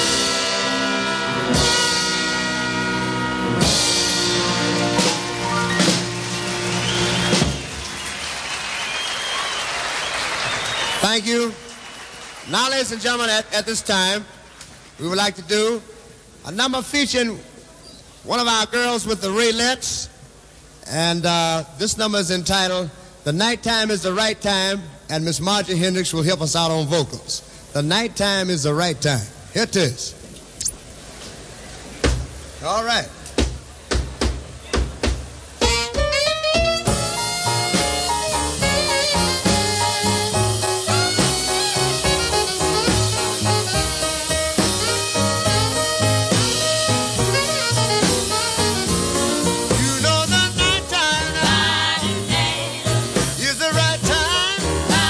Thank you. Now, ladies and gentlemen, at, at this time, we would like to do a number featuring one of our girls with the Raylettes. And uh, this number is entitled, The Nighttime is the Right Time, and Miss Margie Hendricks will help us out on vocals. The nighttime is the right time. Here it is. All right. You know the nighttime is the right time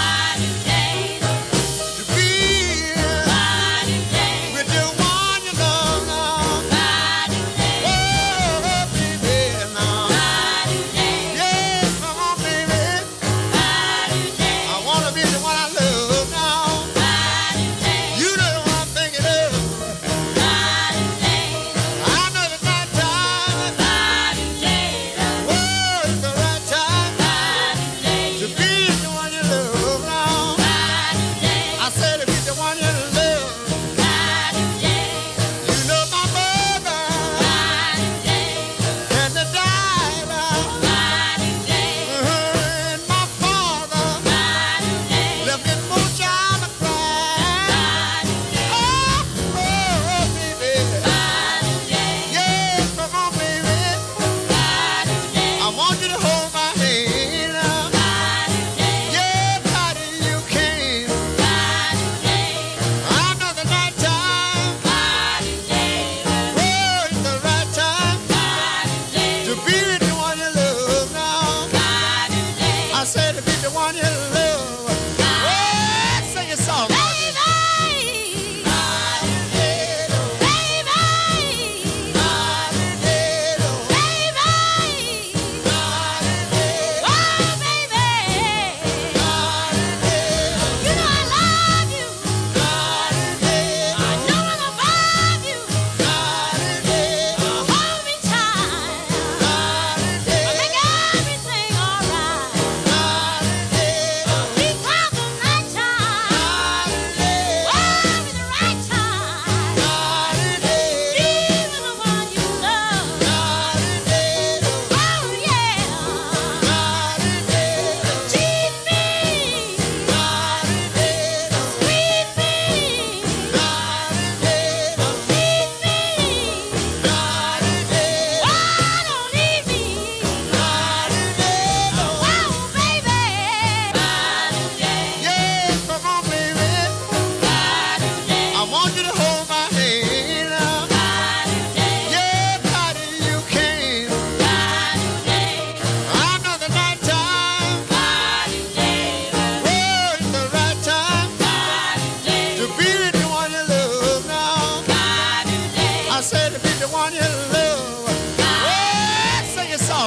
to be with the one you love now. Oh, baby, now. Yes, come on, baby. I want to be the one I love now. You know what I'm thinking of. I know the nighttime. Oh, it's the right time to be the one you love now. I said to be the one you love. You know my mother and the diver, and my father left in moonshine to cry. Oh, oh, baby. Yeah, come on, baby. I want you to hold my hand. Yeah, buddy, you can. I know the nighttime. Oh, it's the right time to be with the one you love now. I said to be the one you love. Oh, sing a song. Yeah, come on, baby. I want you to hold my hand. Yeah, buddy, you can. I know the nighttime. Oh, it's the right time to be with the one you love now. I said to be the one you love. Oh, sing a song.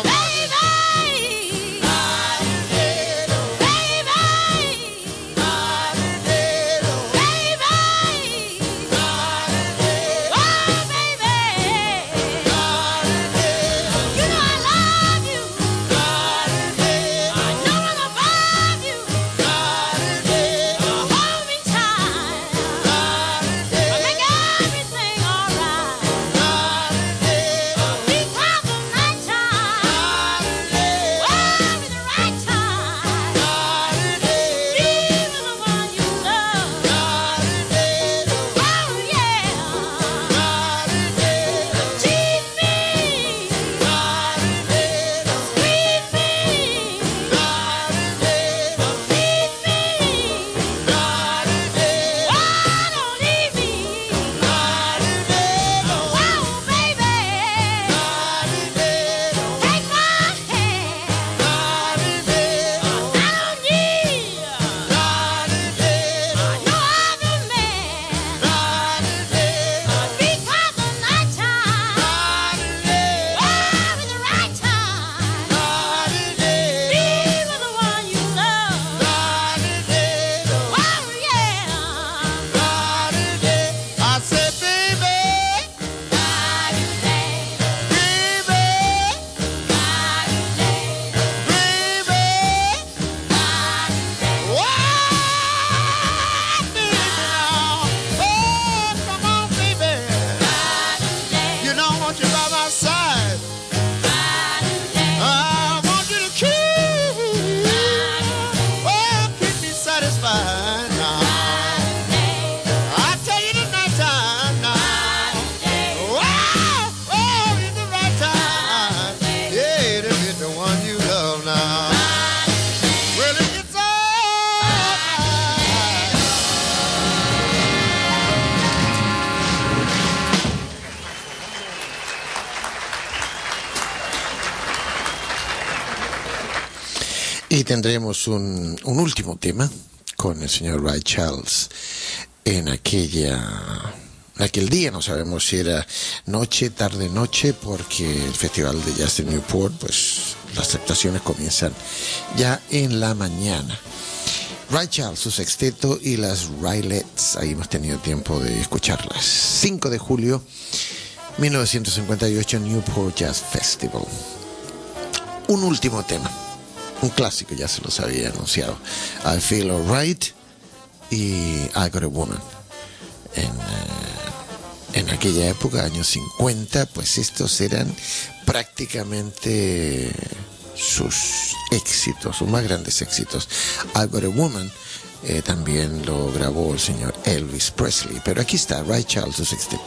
Y tendremos un, un último tema con el señor Ray Charles en aquella... En aquel día, no sabemos si era noche, tarde, noche, porque el Festival de Jazz de Newport, pues las aceptaciones comienzan ya en la mañana. Ray Charles, su sexteto y las Raylets, ahí hemos tenido tiempo de escucharlas. cinco de julio, mil novecientos cincuenta y ocho, Newport Jazz Festival. Un último tema, un clásico, ya se los había anunciado. I Feel Alright y I Got a Woman. En, uh, en aquella época, años cincuenta, pues estos eran prácticamente sus éxitos, sus más grandes éxitos. I Got a Woman eh, también lo grabó el señor Elvis Presley, pero aquí está Ray Charles, su sexteto.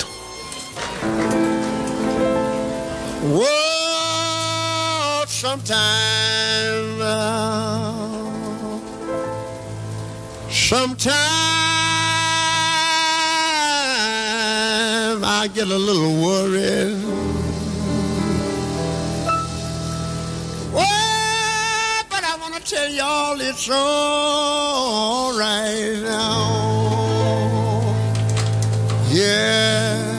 Whoa, sometime, uh, sometime I get a little worried. Well, but I want to tell y'all it's all right now. Yeah.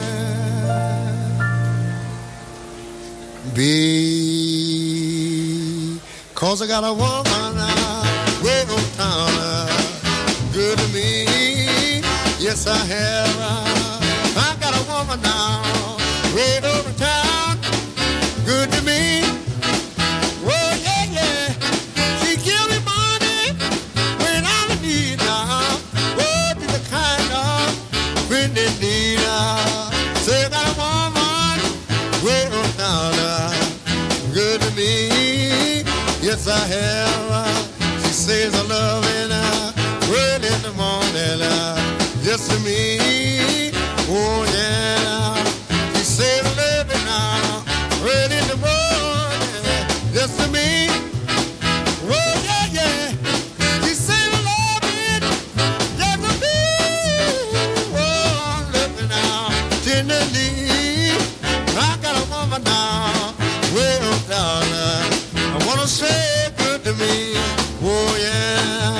Because I got a woman uh, way on town, uh, good to me. Yes, I have. Uh, I got a woman now, way over town, good to me. Oh, yeah, yeah. She give me money when I'm in need now. Oh, be the kind of friend in need now. Say I got a woman way on town, uh, good to me. Yes, I have. Uh, she says I love her uh, well in the morning, uh, just to me. Oh, yeah. She says I love her now, well in the morning, just to me. Oh, yeah, yeah. She says I love it, just to me. Oh, I'm looking now, tenderly. I got a woman now, well down. Uh, I wanna say good to me, oh yeah.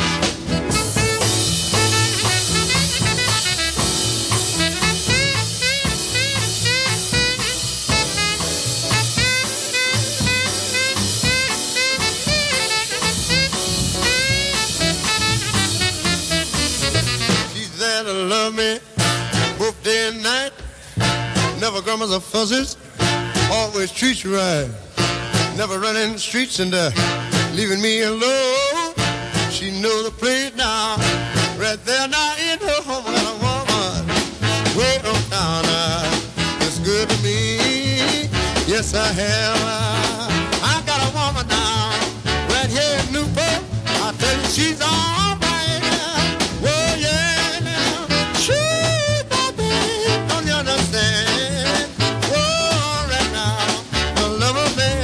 She's there to love me, both day and night. Never grumbles or fusses, always treats you right. Never running the streets and uh, leaving me alone. She knows the place now, right there now in her home. I got a woman way on down, uh, it's good to me. Yes, I have. Uh, I got a woman now, right here in Newport. I tell you, she's all right. Uh, oh yeah, she's my baby. Don't you understand? Oh, right now, I love her, man.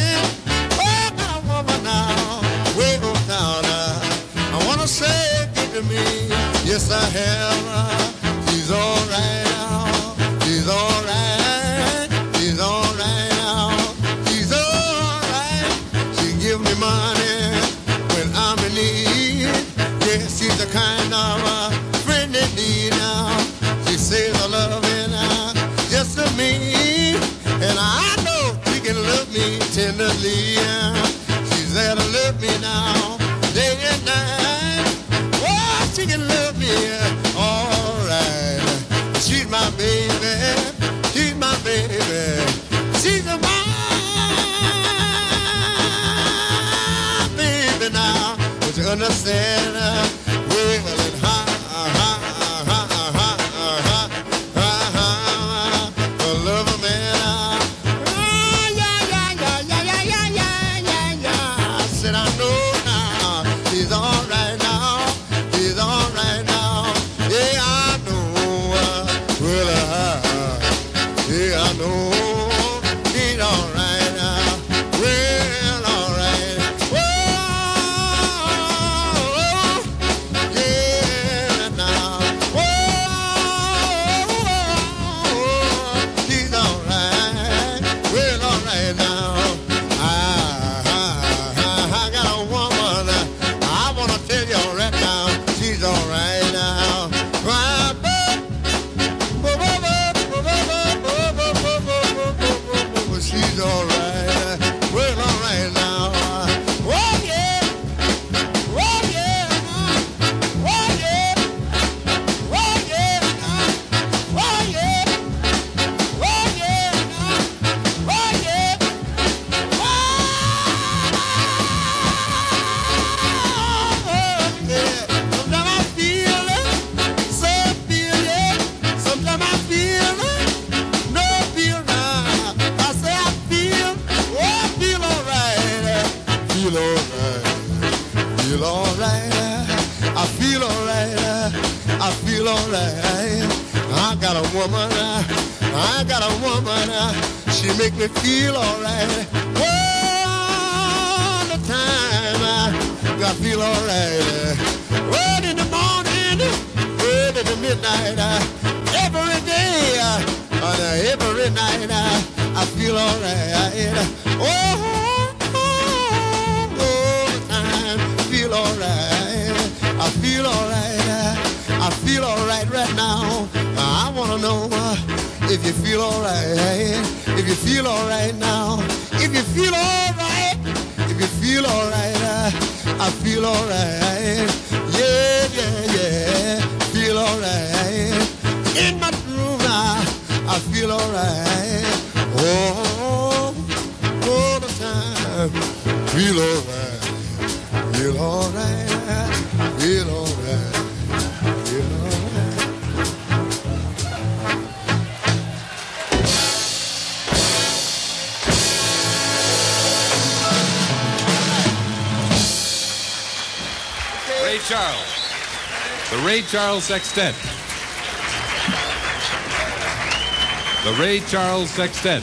Say good to me, yes I have. Uh, she's all right now, she's all right, she's all right now, she's all right. She give me money when I'm in need. Yes, she's the kind of uh, friend in need now. She says I love her now, just to me, and I know she can love me tenderly. Uh, she's there to love me now, day and night. She can love me, uh, all right. She's my baby, she's my baby. She's my baby now. But you understand, uh, well and ha, ha, ha, ha, ha, ha, ha, ha. I love a man. Uh, yeah, yeah, yeah, yeah, yeah, yeah, yeah, yeah, yeah. I said I know now, she's all right now. All right now, yeah, I know, uh, well, uh, yeah, I know, it's all right now, well, all right, whoa, yeah, now, whoa, she's all right, well, all right now, I, I, I, I got a woman. feel alright. I got a woman, uh, I got a woman, uh, she make me feel alright. All the time I got feel alright. Right in the morning, right in the midnight, uh, every day, uh, and uh, every night uh, I feel alright. Oh, all the time, feel alright. I feel alright. Uh, I feel alright right now. I wanna know uh, if you feel alright. If you feel alright now. If you feel alright. If you feel alright. Uh, I feel alright. Yeah, yeah, yeah. Feel alright. In my room now. I feel alright. Oh, all the time. Feel alright. Feel alright. Feel alright. Ray Charles, the Ray Charles Sextet. The Ray Charles Sextet.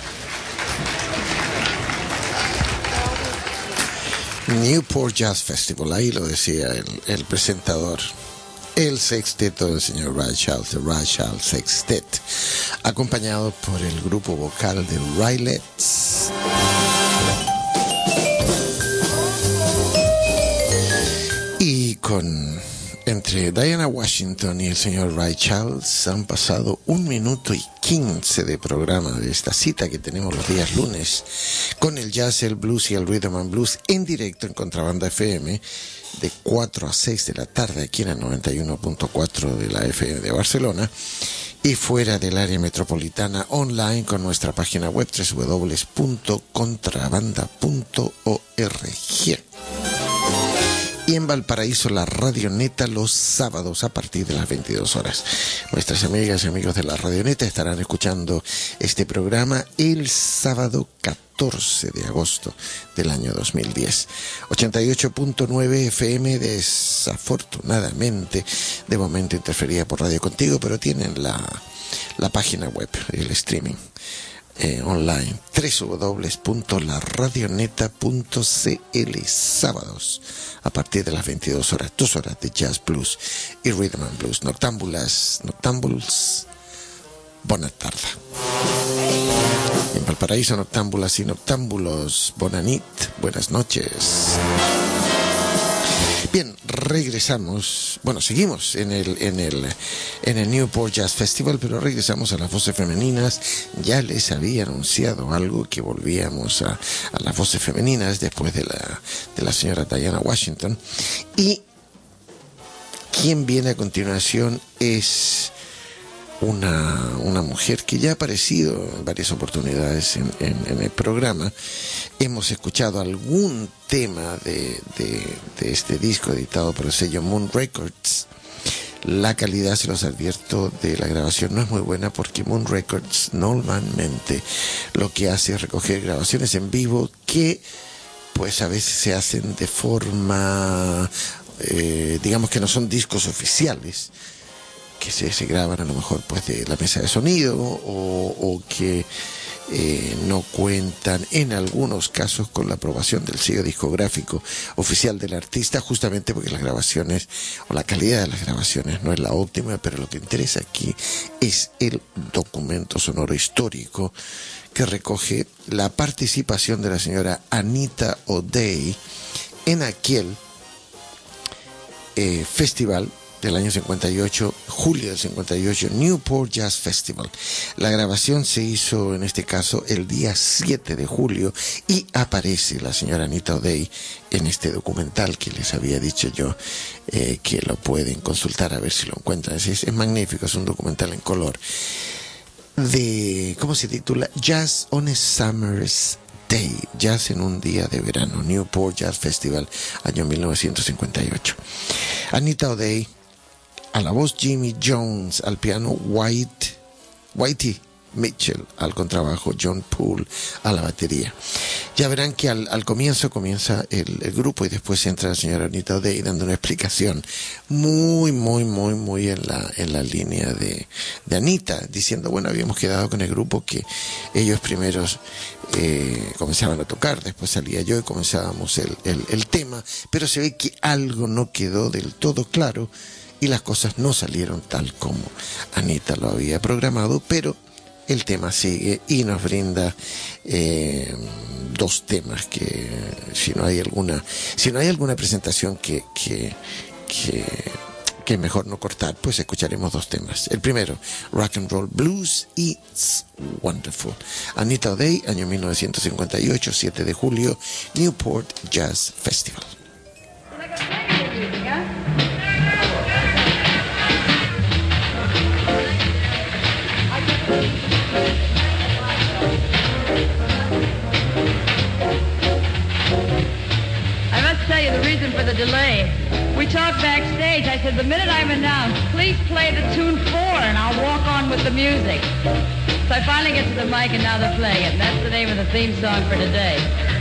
Newport Jazz Festival, ahí lo decía el, el presentador. El sexteto del señor Ray Charles, el Ray Charles Sextet, acompañado por el grupo vocal de Raelettes. Y con entre Diana Washington y el señor Ray Charles han pasado un minuto y quince de programa de esta cita que tenemos los días lunes con el jazz, el blues y el rhythm and blues en directo en Contrabanda F M de cuatro a seis de la tarde aquí en el noventa y uno punto cuatro de la F M de Barcelona y fuera del área metropolitana online con nuestra página web doble u doble u doble u punto contrabanda punto org. Y en Valparaíso la Radioneta los sábados a partir de las veintidós horas. Nuestras amigas y amigos de la Radioneta estarán escuchando este programa el sábado catorce de agosto del año dos mil diez. ochenta y ocho punto nueve F M, desafortunadamente, de momento interferida por Radio Contigo, pero tienen la, la página web, el streaming. Eh, online doble u doble u doble u punto la radioneta punto c l sábados a partir de las veintidós horas, dos horas de jazz, blues y rhythm and blues. Noctámbulas, noctámbuls, buena tarde. En Valparaíso, noctámbulas y noctámbulos, bonanit, buenas noches. Bien, regresamos, bueno, seguimos en el, en el, en el Newport Jazz Festival, pero regresamos a las voces femeninas. Ya les había anunciado algo, que volvíamos a, a las voces femeninas después de la, de la señora Diana Washington. Y quien viene a continuación es una, una mujer que ya ha aparecido en varias oportunidades en, en, en el programa. Hemos escuchado algún tema de, de, de este disco editado por el sello Moon Records. La calidad, se los advierto, de la grabación no es muy buena porque Moon Records normalmente lo que hace es recoger grabaciones en vivo que pues a veces se hacen de forma, eh, digamos que no son discos oficiales, que se, se graban a lo mejor pues de la mesa de sonido o, o que eh, no cuentan en algunos casos con la aprobación del sello discográfico oficial del artista, justamente porque las grabaciones o la calidad de las grabaciones no es la óptima, pero lo que interesa aquí es el documento sonoro histórico que recoge la participación de la señora Anita O'Day en aquel eh, festival del año cincuenta y ocho, julio del cincuenta y ocho, Newport Jazz Festival. La grabación se hizo, en este caso, el día siete de julio y aparece la señora Anita O'Day en este documental que les había dicho yo eh, que lo pueden consultar a ver si lo encuentran. Es, es magnífico, es un documental en color de, ¿cómo se titula? Jazz on a Summer's Day, Jazz en un día de verano, Newport Jazz Festival, año mil novecientos cincuenta y ocho. Anita O'Day, a la voz Jimmy Jones, al piano White, Whitey Mitchell al contrabajo, John Poole a la batería. Ya verán que al, al comienzo comienza el, el grupo y después entra la señora Anita O'Day dando una explicación muy, muy, muy, muy en la, en la línea de, de Anita, diciendo, bueno, habíamos quedado con el grupo que ellos primeros eh, comenzaban a tocar, después salía yo y comenzábamos el, el, el tema, pero se ve que algo no quedó del todo claro y las cosas no salieron tal como Anita lo había programado, pero el tema sigue y nos brinda eh, dos temas que si no hay alguna si no hay alguna presentación que que que que mejor no cortar, pues escucharemos dos temas. El primero, Rock and Roll Blues, It's Wonderful. Anita O'Day, año mil novecientos cincuenta y ocho, siete de julio, Newport Jazz Festival. I must tell you the reason for the delay. We talked backstage. I said, the minute I'm announced, please play the tune four, and I'll walk on with the music. So I finally get to the mic, and now they're playing it. And that's the name of the theme song for today.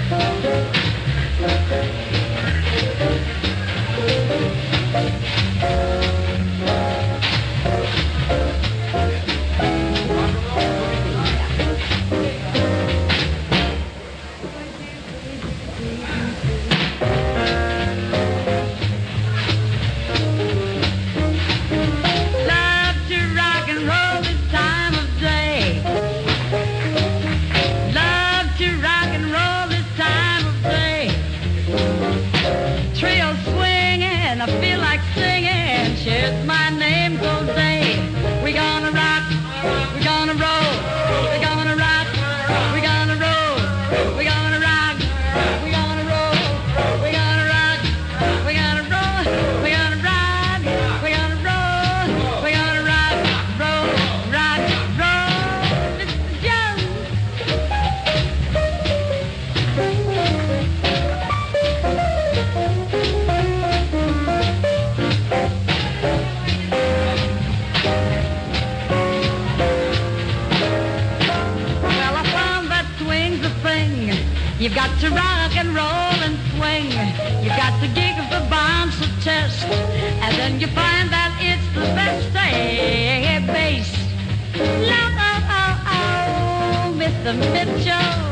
It's my name, so Dave. We gonna rock, we gonna roll, we gonna rock, we gonna roll, we gonna rock, we gonna roll, we gonna rock, we gonna roll, we gonna rock, we gonna roll, we gonna rock, roll, rock, roll. Mister Jones. You've got to rock and roll and swing. You've got to gig the bounce of chest. And then you find that it's the best thing. Bass. Love, oh, oh, oh, Mister Mitchell.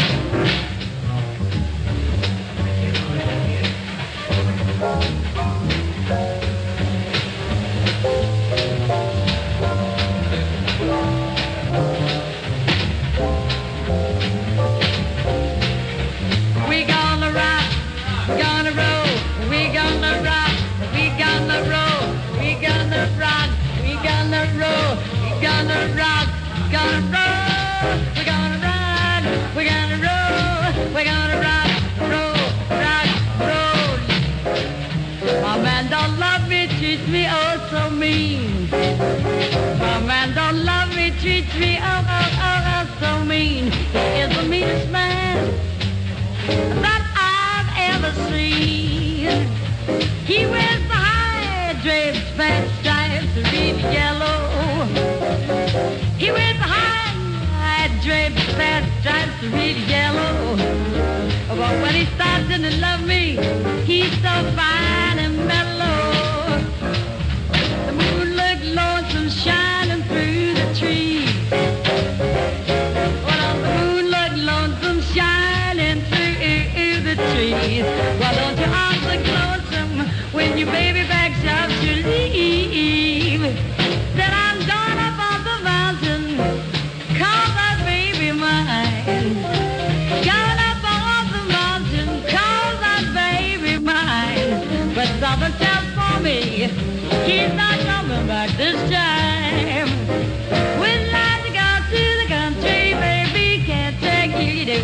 Gonna rock, gonna roll, we're gonna ride, we're gonna roll, we're gonna rock, roll, rock, roll. My man don't love me, treats me oh so mean. My man don't love me, treats me oh, oh, oh, oh so mean. He is the meanest man that I've ever seen. He wears the high draped fat stripes, read yellow. He wears the high draped fat stripes, read yellow. But when he starts in to love me, he's so fine and mellow. The moon looks lonesome shining through the trees. Well, the moon looks lonesome shining through the trees. Well, don't you answer lonesome when your baby backs up to leave? That I'm gone up on the mountain, call that baby mine. Gone up on the mountain, call that baby mine. But something tells for me, he's not coming back this time. We'd like to go to the country, baby, can't take you to.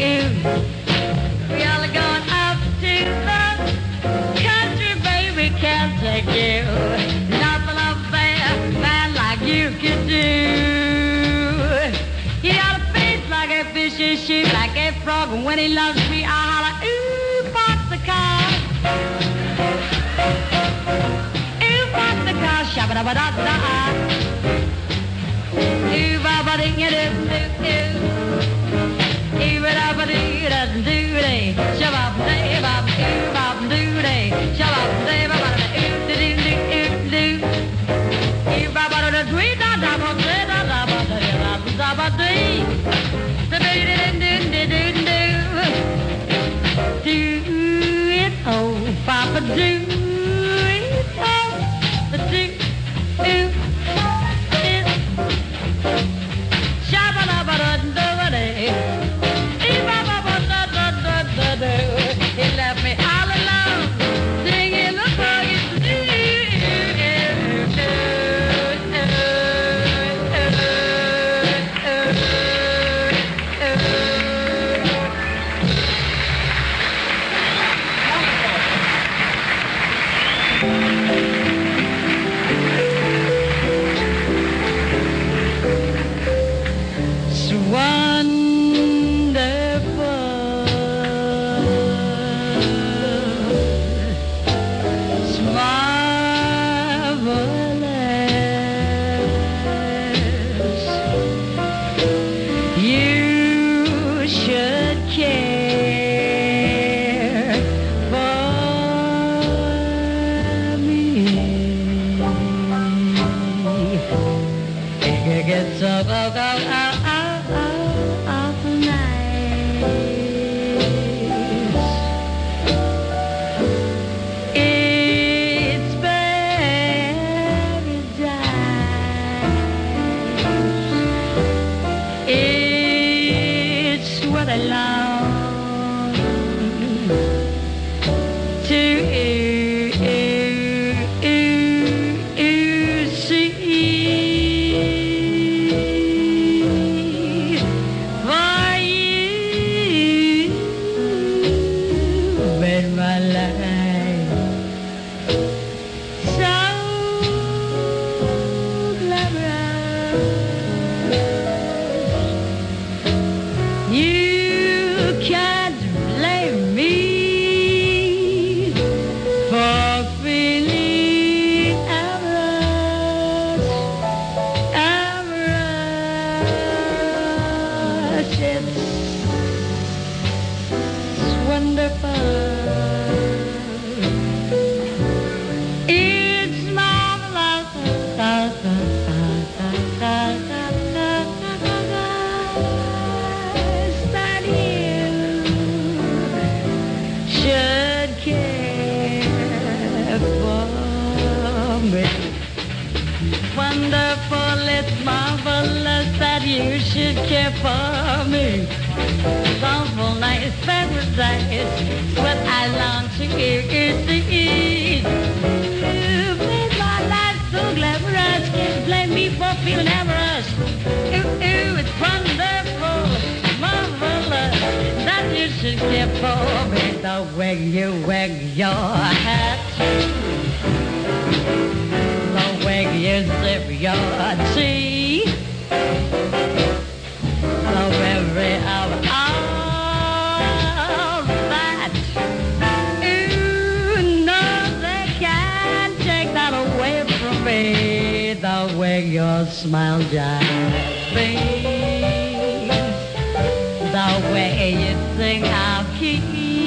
We all are going up to the country, baby, can't take you. Nothing up there, man like you can do. He got a face like a fish, a shape like a frog, and when he loves me, I holler, ooh, park the car. Ooh, park the car, shabba-dabba-da-da. Ooh, ba-ba Papa, do it, Papa, do it. He left me all alone, singing the Wonderful, it's marvelous that you should care for me. Awful nice paradise, what I long to hear is the ease. You made my life so glamorous, can't blame me for feeling amorous. Ooh, ooh, it's wonderful, marvelous that you should care for me. The way you wear your hat, the way you sip your tea, the memory of all that. Ooh, no, they can't take that away from me. The way your smile just beams, the way you sing I'll keep,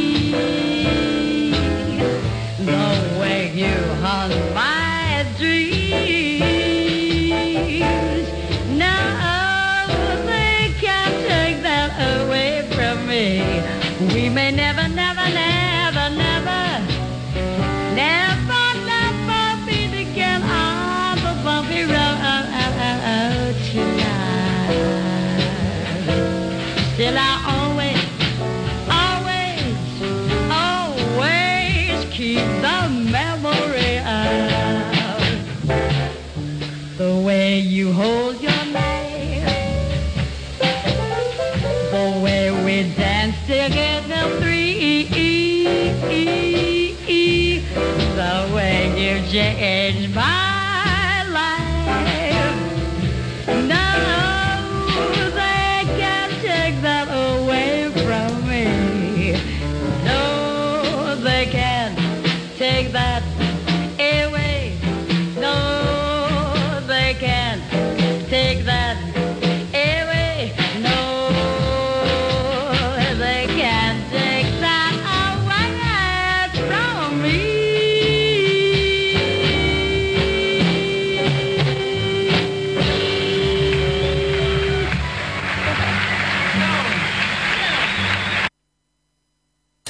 the way you haunt my dreams. No, they can't take that away from me. We may never, never, never, never, never, never meet again on the bumpy road tonight. Still I always, always, always keep the memory of the way you hold your knife, the way we dance together three, the way you changed my life. No, they can't take that away from me. No, they can't take that away. No, they can't take that away.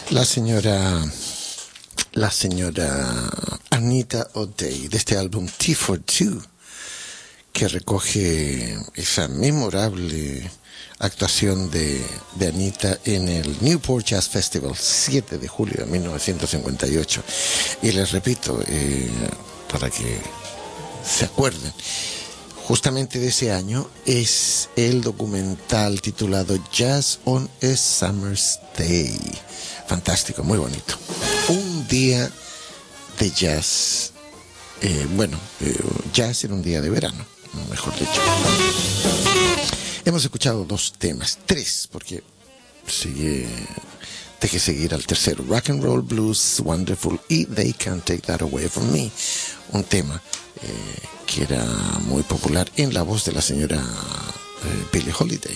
La señora, la señora Anita O'Day, de este álbum T for Two, que recoge esa memorable actuación de, de Anita en el Newport Jazz Festival, siete de julio de mil novecientos cincuenta y ocho. Y les repito, eh, para que se acuerden, justamente de ese año es el documental titulado Jazz on a Summer's Day. Fantástico, muy bonito. Un día de jazz, eh, bueno, eh, jazz en un día de verano, mejor dicho. Hemos escuchado dos temas, tres, porque sigue, deje seguir al tercero. Rock and Roll Blues, Wonderful, y They Can't Take That Away From Me, un tema eh, que era muy popular en la voz de la señora eh, Billie Holiday.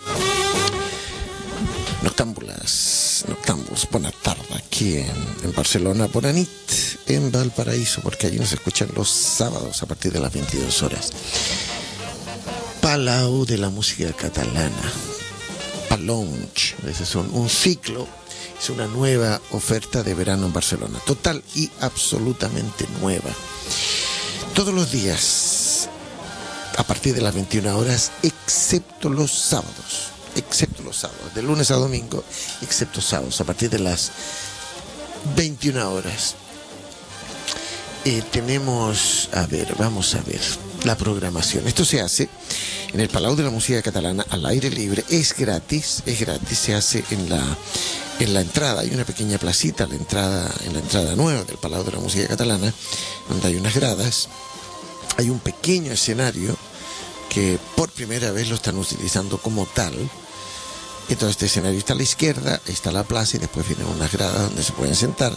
Noctámbulas, noctámbulos, buena tarde aquí en, en Barcelona, bona nit en Valparaíso, porque allí nos escuchan los sábados a partir de las veintidós horas. Palau de la música catalana, Palounge, ese es un, un ciclo, es una nueva oferta de verano en Barcelona, total y absolutamente nueva. Todos los días, a partir de las veintiuna horas, excepto los sábados. excepto los sábados, de lunes a domingo, excepto sábados, a partir de las veintiuna horas. Eh, tenemos, a ver, vamos a ver, la programación. Esto se hace en el Palau de la Música Catalana, al aire libre, es gratis, es gratis, se hace en la, en la entrada, hay una pequeña placita, la entrada, en la entrada nueva del Palau de la Música Catalana, donde hay unas gradas, hay un pequeño escenario que por primera vez lo están utilizando como tal. Entonces este escenario está a la izquierda, está la plaza y después vienen unas gradas donde se pueden sentar.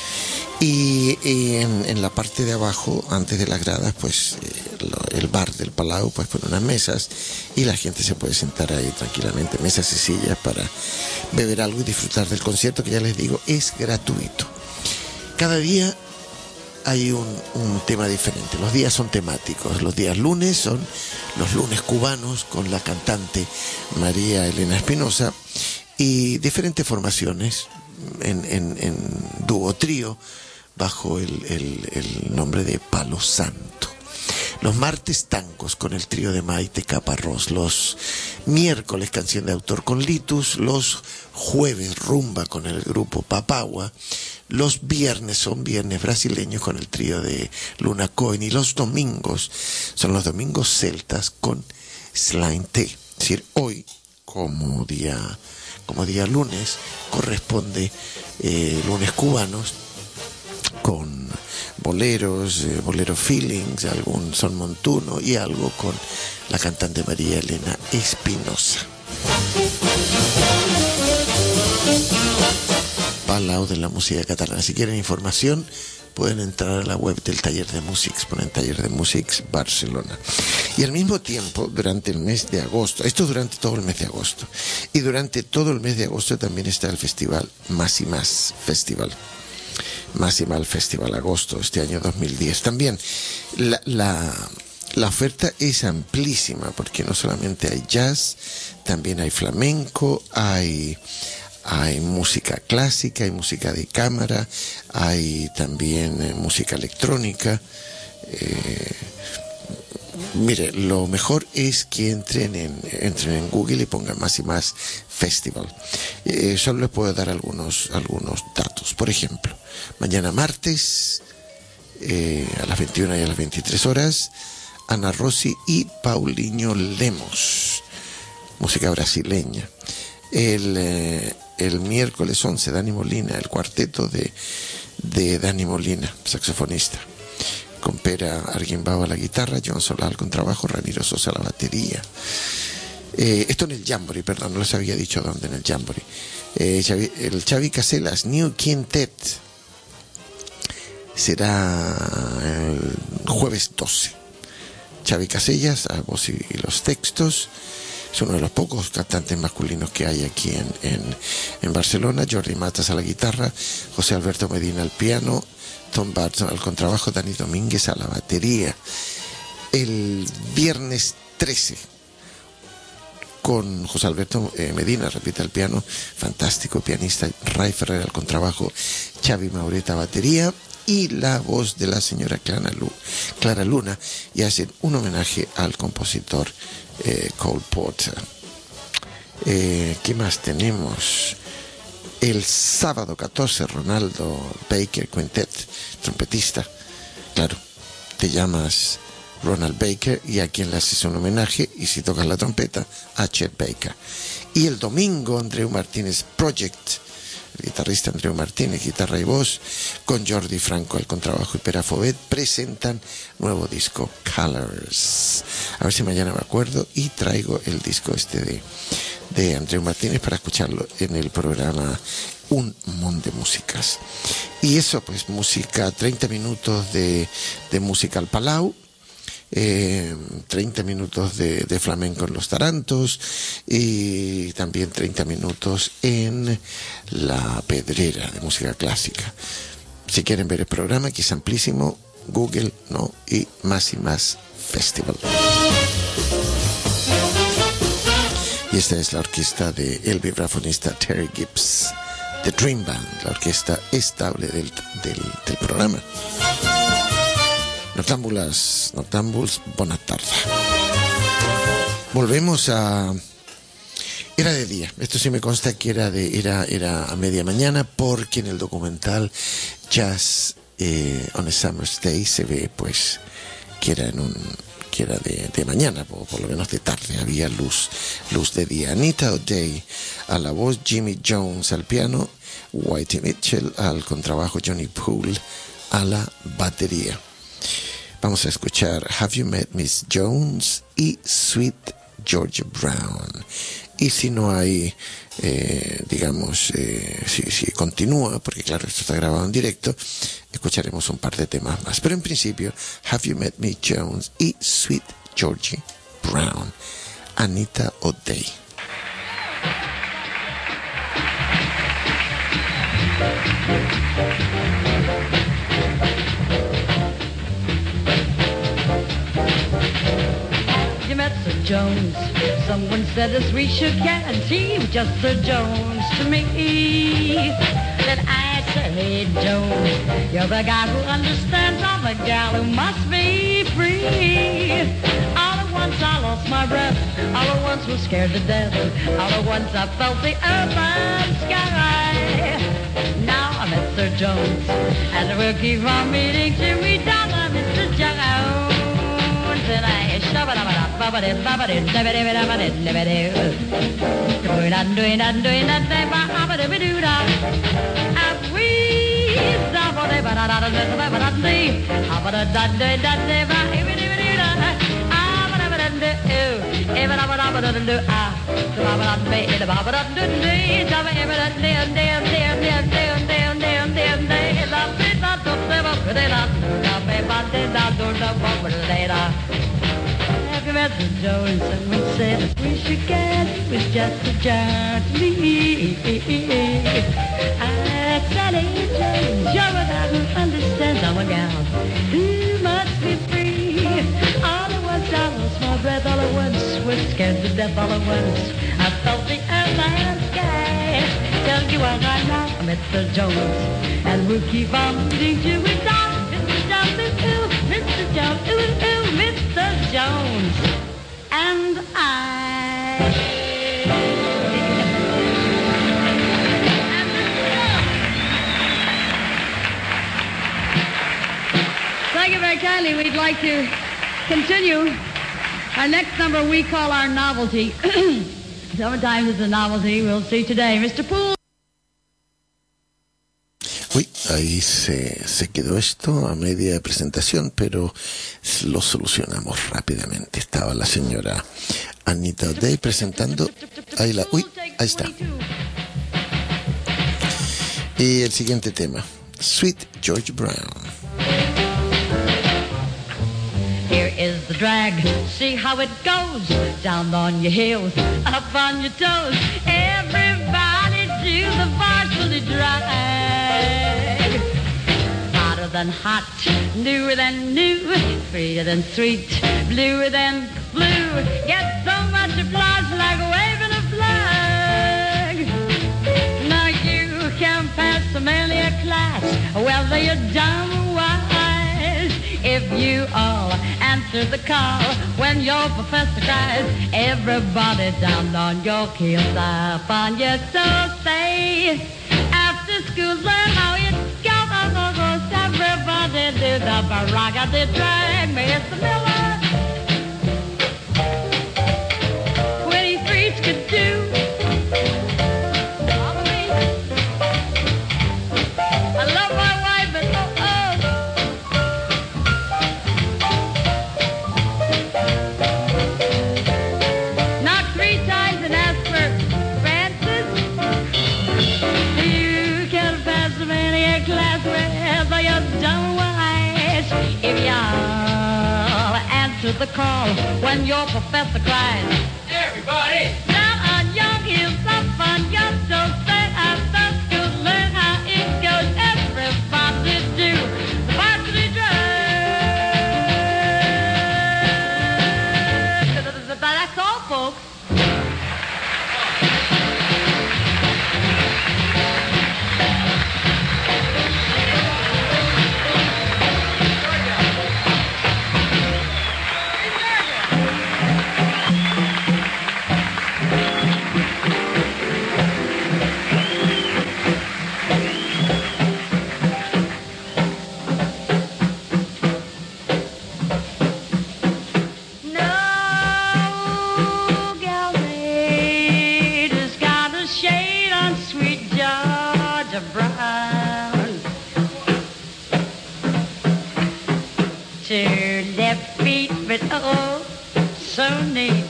Y, y en, en la parte de abajo, antes de las gradas, pues eh, lo, el bar del Palau pues pone unas mesas y la gente se puede sentar ahí tranquilamente, mesas y sillas para beber algo y disfrutar del concierto, que ya les digo, es gratuito. Cada día hay un, un tema diferente, los días son temáticos. Los días lunes son los lunes cubanos con la cantante María Elena Espinosa y diferentes formaciones en, en, en dúo trío bajo el, el, el nombre de Palo Santo. Los martes tangos con el trío de Maite Caparrós, los miércoles canción de autor con Litus, los jueves rumba con el grupo Papagua, los viernes son viernes brasileños con el trío de Luna Cohen y los domingos son los domingos celtas con Slime T. Es decir, hoy como día, como día lunes corresponde eh, lunes cubanos con boleros, eh, bolero feelings, algún son montuno y algo con la cantante María Elena Espinosa. Palau de la Música Catalana. Si quieren información pueden entrar a la web del Taller de Músics, ponen Taller de Músics Barcelona. Y al mismo tiempo, durante el mes de agosto, esto durante todo el mes de agosto, y durante todo el mes de agosto también está el festival Más y Más Festival. Más y Más Festival Agosto, este año dos mil diez. También la, la, la oferta es amplísima, porque no solamente hay jazz, también hay flamenco, hay... hay música clásica, hay música de cámara, hay también eh, música electrónica. Eh, mire, lo mejor es que entren en, entren en Google y pongan Más y Más Festival. Eh, solo les puedo dar algunos, algunos datos. Por ejemplo, mañana martes, eh, a las veintiuna y a las veintitrés horas, Ana Rossi y Paulinho Lemos, música brasileña. El... Eh, El miércoles once, Dani Molina, el cuarteto de, de Dani Molina, saxofonista, con Pera Arguimbao a la guitarra, John Solá al contrabajo, Ramiro Sosa a la batería. Eh, esto en el Jamboree, perdón, no les había dicho dónde, en el Jamboree. Eh, Xavi, el Xavi Caselas New Quintet será el jueves doce. Xavi Casellas a voz y, y los textos. Es uno de los pocos cantantes masculinos que hay aquí en, en, en Barcelona. Jordi Matas a la guitarra, José Alberto Medina al piano, Tom Barton al contrabajo, Dani Domínguez a la batería. El viernes trece, con José Alberto eh, Medina, repite el piano, fantástico pianista, Ray Ferrer al contrabajo, Xavi Maureta batería y la voz de la señora Clara, Lu, Clara Luna, y hacen un homenaje al compositor eh, Cole Porter. Eh, ¿Qué más tenemos? El sábado catorce, Ronaldo Baker Quintet, trompetista. Claro, te llamas Ronald Baker y a quien le haces un homenaje, y si tocas la trompeta, a Chet Baker. Y el domingo, Andreu Martínez Project, el guitarrista Andreu Martínez, guitarra y voz, con Jordi Franco al contrabajo y Pera Fobet, presentan nuevo disco, Colors. A ver si mañana me acuerdo y traigo el disco este de, de Andreu Martínez para escucharlo en el programa Un Mon de Músicas. Y eso, pues, música, treinta minutos de, de música al Palau, Eh, treinta minutos de, de flamenco en Los Tarantos y también treinta minutos en La Pedrera de música clásica. Si quieren ver el programa, que es amplísimo, Google, ¿no? Y Más y Más Festival. Y esta es la orquesta de el vibrafonista Terry Gibbs, The Dream Band, la orquesta estable del, del, del programa. Noctámbulas, noctámbuls, buena tarde. Volvemos a... Era de día, esto sí me consta que era, de, era, era a media mañana, porque en el documental Jazz eh, on a Summer's Day se ve pues que era, en un, que era de, de mañana, por, por lo menos de tarde, había luz, luz de día. Anita O'Day a la voz, Jimmy Jones al piano, Whitey Mitchell al contrabajo, Johnny Poole a la batería. Vamos a escuchar Have You Met Miss Jones y Sweet Georgia Brown. Y si no hay, eh, digamos, eh, si, si continúa, porque claro, esto está grabado en directo, escucharemos un par de temas más. Pero en principio, Have You Met Miss Jones y Sweet Georgia Brown. Anita O'Day. Sir Jones, someone said as we should guarantee just Sir Jones to me. Then I said, hey Jones, you're the guy who understands I'm a gal who must be free. All at once I lost my breath, all at once was scared to death, all at once I felt the earth and sky. Now I met Sir Jones, and we'll keep on meeting till we die, Mister Jones. And I shabba dabba dabba dabba dabba dabba dabba dabba dabba doing and doing and doing and dabba dabba dabba doo da. And we dabba dabba dabba dabba dabba dabba dabba dabba dabba dabba dabba doo da. Ah dabba dabba dabba doo, dabba dabba dabba dabba doo ah, dabba dabba dabba dabba dabba doo doo, dabba dabba dabba dabba dabba dabba dabba dabba dabba. Have you met Mister Jones? Someone said we should get with just a Johnny. I said, hey Jones, you're a guy who understands I'm a gal who must be free. All at once I lost my breath, all at once was scared to death, all at once I felt the earth and sky. Tell you what I know, Mister Jones, and we'll keep on meeting till we die. Mister Jones, ooh, Mister Jones, ooh, ooh, Mister Jones, and I. Thank you very kindly. We'd like to continue. Our next number we call our novelty. Sometimes it's a novelty. We'll see today. Mister Poole. Uy, ahí se, se quedó esto a media presentación, pero lo solucionamos rápidamente. Estaba la señora Anita O'Day presentando. Ahí la, uy, ahí está. Y el siguiente tema, Sweet Georgia Brown. Here is the drag, see how it goes. Down on your heels, up on your toes. Everybody do the varsity drag. Hotter than hot, newer than new, sweeter than sweet, bluer than blue. Get so much applause like Well, they're dumb wise if you all answer the call when your professor cries. Everybody down on your heels up on your so say after school learn how it goes. Everybody do the baraka, the drag, Mister Miller. Twenty-three could do. I love my wife, but oh, oh. Knock three times and ask for Francis. You can pass them in your class wherever you're done wise. If y'all answer the call when your professor cries. Everybody! Down on your heels, up on your toes, stay after school, learn how it goes. Everybody do the varsity drag. That's all, folks. Oh, so neat,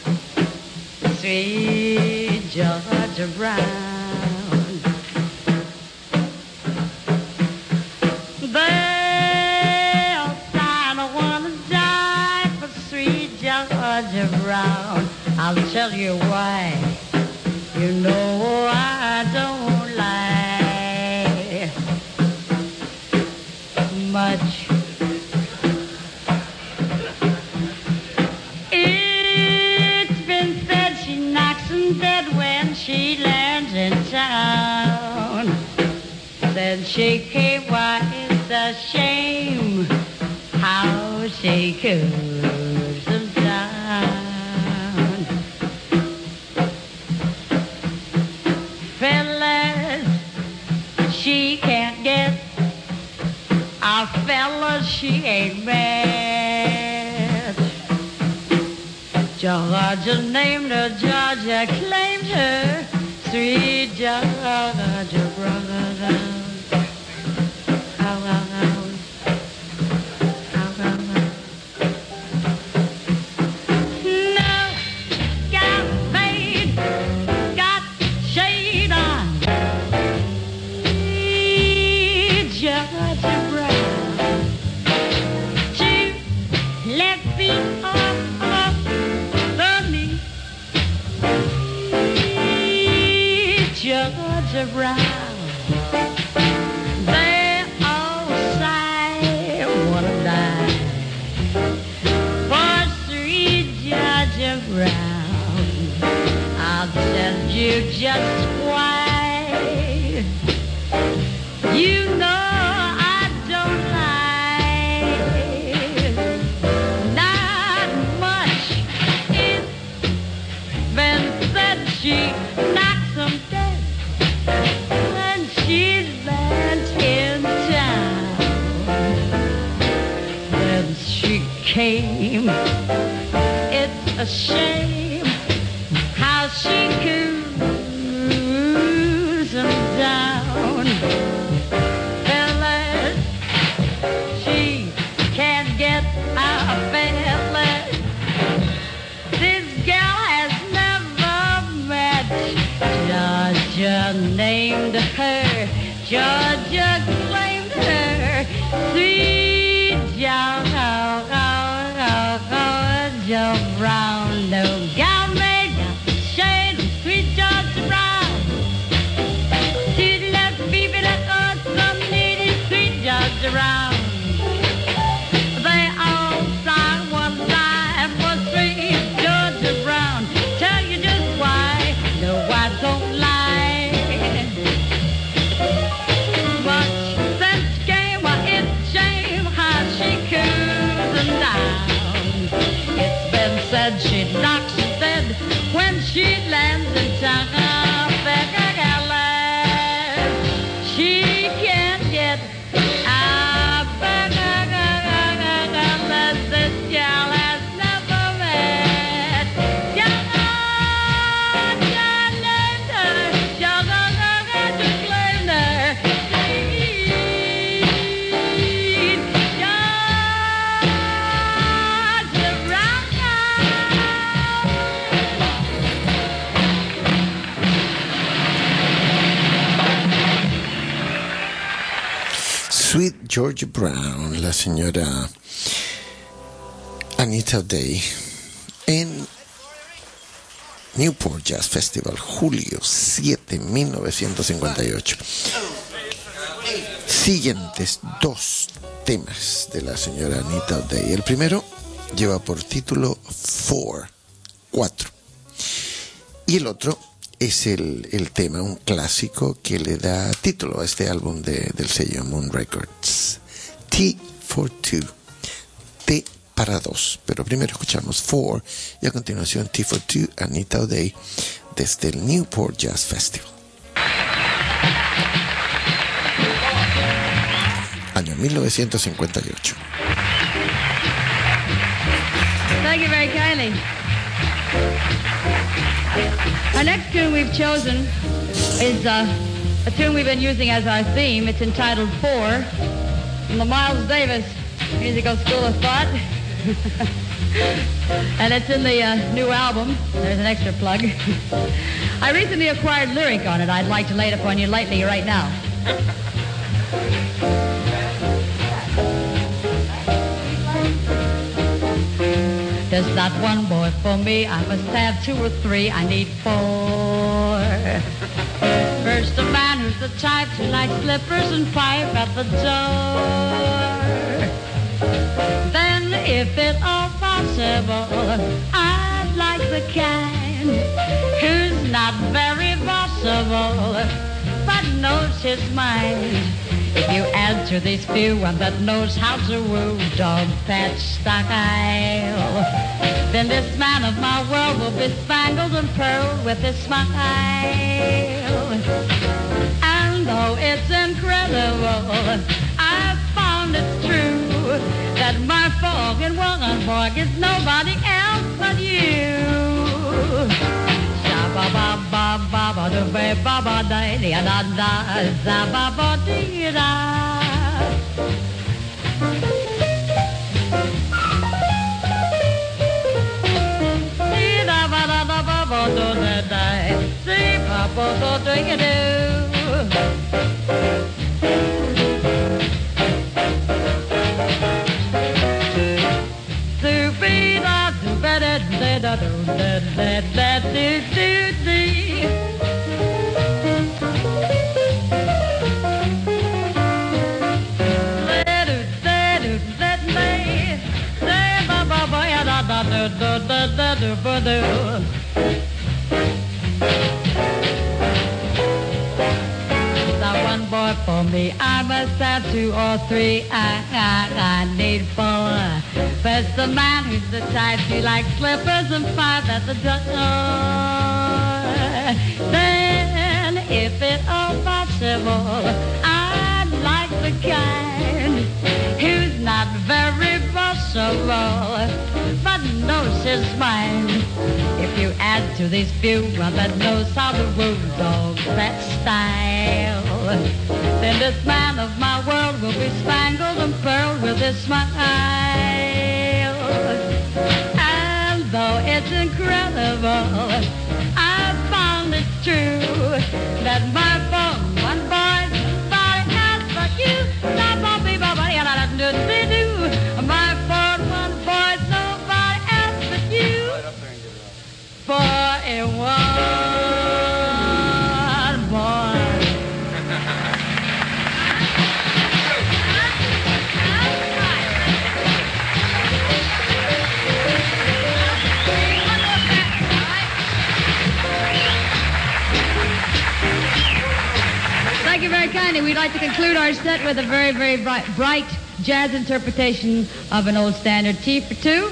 sweet Georgia Brown. They'll sign a wanna die for sweet Georgia Brown. I'll tell you why. You know I don't lie much. She lands in town. Then she came, why it's a shame how she cools them down. Fellas, she can't get. Our fellas, she ain't mad. Georgia named her, Georgia claimed her, sweet Georgia brother. How, how, how, how, how, how. No, got fade, got shade on, sweet Georgia brother. Two left feet up. Georgia Brown, they all say wanna die for sweet Georgia Brown. I'll tell you just why. You know I don't lie, not much. It's been said she knocks them dead. She's been in town. When she came, it's a shame how she cools them down. Fellas, she can't get our fellas. This gal has never met. Georgia named her, Georgia claimed her, sweet Georgia Brown. No gal made a shade of sweet Georgia Brown. She left baby that was some needy sweet Georgia Brown. They all sang one line for sweet Georgia Brown. Tell you just why. No, I don't lie. Much Sweet Georgia Brown, la señora Anita O'Day, en Newport Jazz Festival, julio siete, mil novecientos cincuenta y ocho. Siguientes dos temas de la señora Anita O'Day. El primero lleva por título Four, cuatro. Y el otro es el, el tema, un clásico que le da título a este álbum de, del sello Moon Records, T for Two, T para dos. Pero primero escuchamos Four y a continuación T for Two, Anita O'Day, desde el Newport Jazz Festival. Año mil novecientos cincuenta y ocho. Thank you very kindly. Our next tune we've chosen is uh, a tune we've been using as our theme. It's entitled Four, from the Miles Davis Musical School of Thought. And it's in the uh, new album. There's an extra plug. I recently acquired lyric on it. I'd like to lay it upon you lightly right now. There's not one boy for me, I must have two or three, I need four. First, a man who's the type to like slippers and pipe at the door. Then, if at all possible, I'd like the kind who's not very bossable, but knows his mind. If you add to these few one that knows how to woo, dog patch style, then this man of my world will be spangled and pearled with his smile. And though it's incredible, I've found it's true that my fog in one boy is nobody else but you. Ba ba ba ba ba da ba ba ba da da da da za ba ba dee da. Dee da ba da da ba ba do da da. Dee ba ba do do you do. Do be da do ba da da da do da da da do do. That one boy for me, I must have two or three. I, I, I need four. First, the man who's the type who likes slippers and five at the door. Then, if at all possible, I'd like the kind who's not very bossable, but knows his mind. If you add to these few one that knows how to woo dog that style, then this man of my world will be spangled and pearled with his smile. And though it's incredible, I've found it true that my phone, one boy, nobody else but you. My phone, one boy, nobody else but you. Four in one boy. Thank you very kindly. We'd like to conclude our set with a very, very bright, bright jazz interpretation of an old standard, T for Two.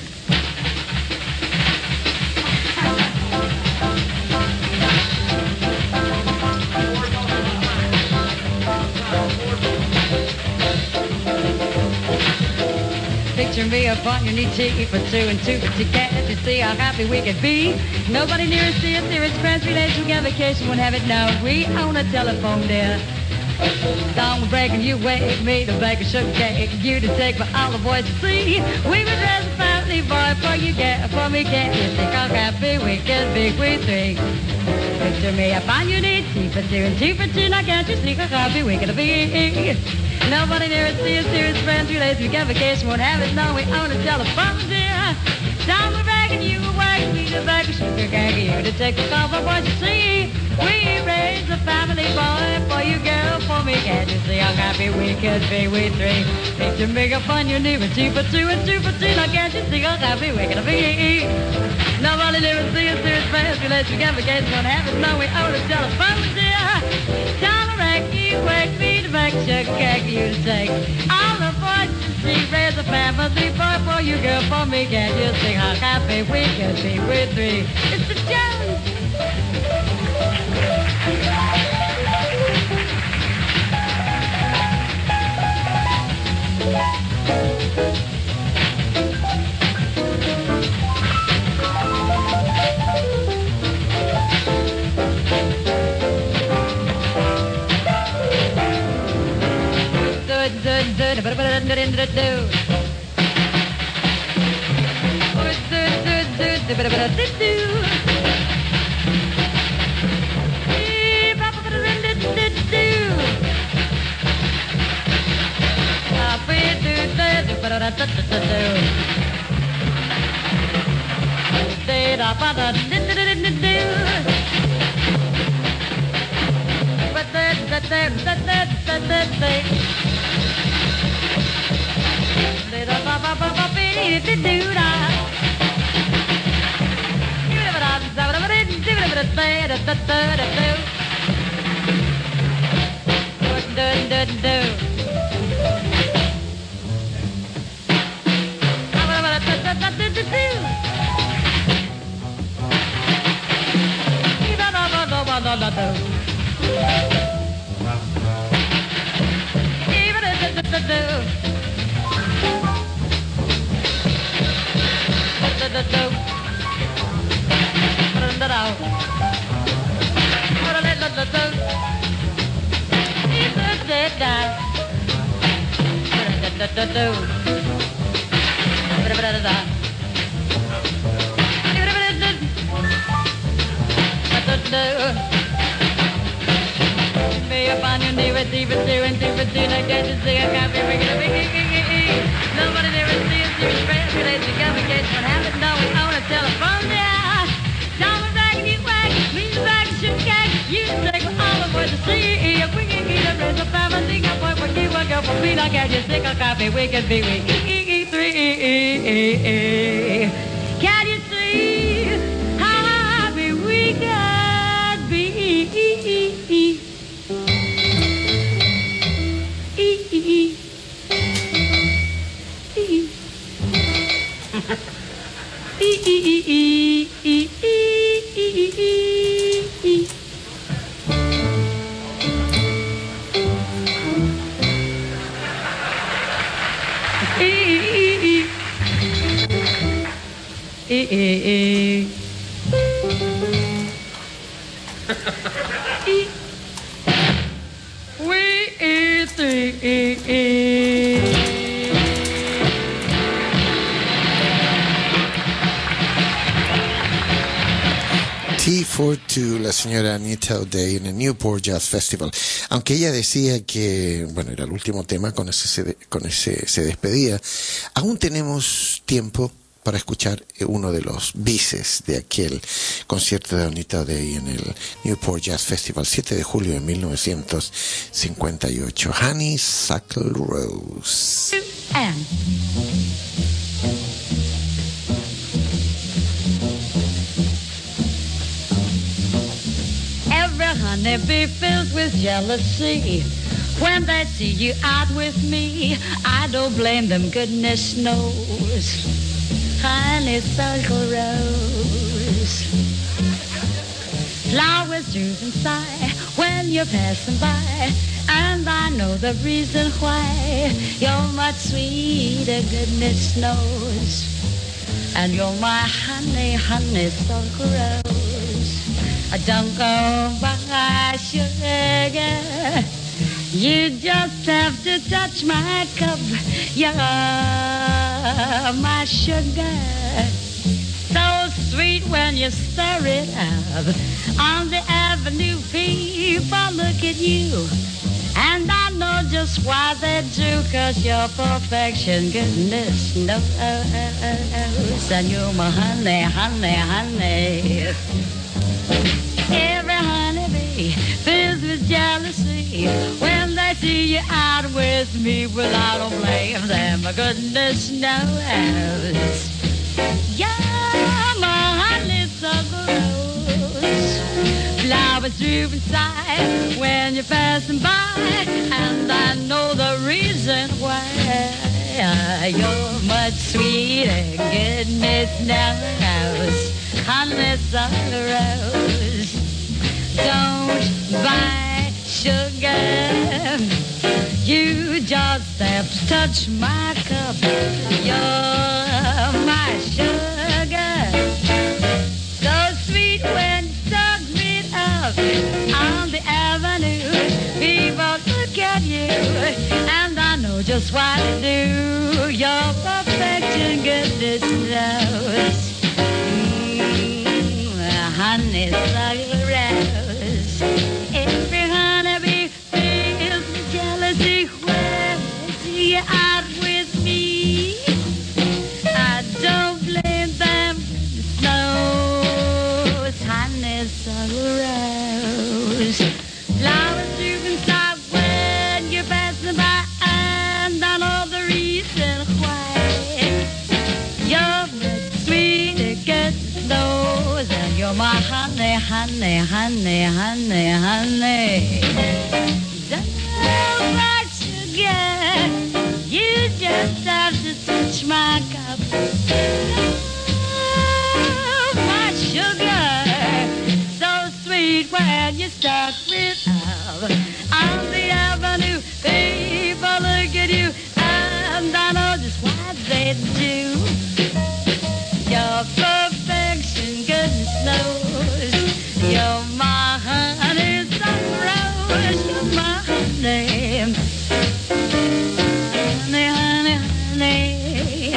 Picture me upon your knee, T for two and two for two. Can't you see how happy we could be? Nobody near us, see us, near us, friends, relations, get vacation, won't have it now. We own a telephone, dear. Don't break and you wake me to bake a sugar cake. You to take for all the boys to see. We would raise a family boy for you get, for me get. You think how happy we can be, we three. Picture me up on your knee, tea for two and two for two. Now can't you see how happy we could be? Nobody near us sees serious friends. Three days we get vacation, won't have it. No, we own a telephone, dear. Down the back and you work me to back a sugar gag you to take the call for what you see. We raise a family boy for you, girl, for me. Can't you see how happy we could be, we three? Picture me up on your knee with two for two and two for two. Now can't you see how happy we could be? Nobody never see us serious friends. We let you get vacation, won't have it. No, we own a telephone, dear. Down the rack you work me to back a sugar gag you to take all the boys to see. Raise a family boy for you, girl, for me. Can't you see how happy we could be, we three? It's the Jones. Me up on your knee with two for two and two for two. Now can't you see I can't be ringing a big nobody never sees you friends. We let you go vacation, what happened? No, we own a telephone, yeah. Down the back and you whack, me the back and shoot cake. You take all the boys to see. A winging either raise a family, a boy for you, a girl for me. Now can't you see a copy? We can be we three. Can you see how happy we could be? Tea for Two, la señora Anita O'Day en el Newport Jazz Festival. Aunque ella decía que, bueno, era el último tema, con ese se, de, con ese se despedía, aún tenemos tiempo para escuchar uno de los bises de aquel concierto de Anita O'Day en el Newport Jazz Festival, siete de julio de mil novecientos cincuenta y ocho. Honeysuckle Rose. And every honeybee fills with jealousy when they see you out with me. I don't blame them, goodness knows. Honeysuckle rose, flowers droop and sigh when you're passing by, and I know the reason why. You're much sweeter, goodness knows, and you're my honey, honeysuckle rose. Don't go by, sugar, you just have to touch my cup. You're my sugar, so sweet when you stir it up. On the avenue, people look at you. And I know just why they do, 'cause you're perfection, goodness knows. And you're my honey, honey, honey. Every honeybee fills with jealousy when they see you out with me. Well, I don't blame them, goodness knows. You're my honeysuckle rose. Flowers droop inside when you're passing by, and I know the reason why. You're much sweeter, goodness knows. Honeysuckle rose. Don't buy sugar. You just have to touch my cup. You're my sugar. So sweet when you suck me up on the avenue. People look at you, and I know just what to do. Your perfection, goodness knows. Mm, honeysuckle rose. Every honeybee feels jealousy when they see you out with me. I don't blame them, goodness knows. Honeysuckle rose. Flowers droop inside when you're passing by, and I know the reason why. You're much sweeter, goodness knows, and you're my honey, honey, honey, honey, honey. Don't like sugar, you just have to touch my cup. Oh, my sugar, so sweet when you start with love. On the avenue, people look at you, and I know just what they do. Your perfection, goodness knows. You're my honeysuckle rose. You're my honey. Honey, honey, honey.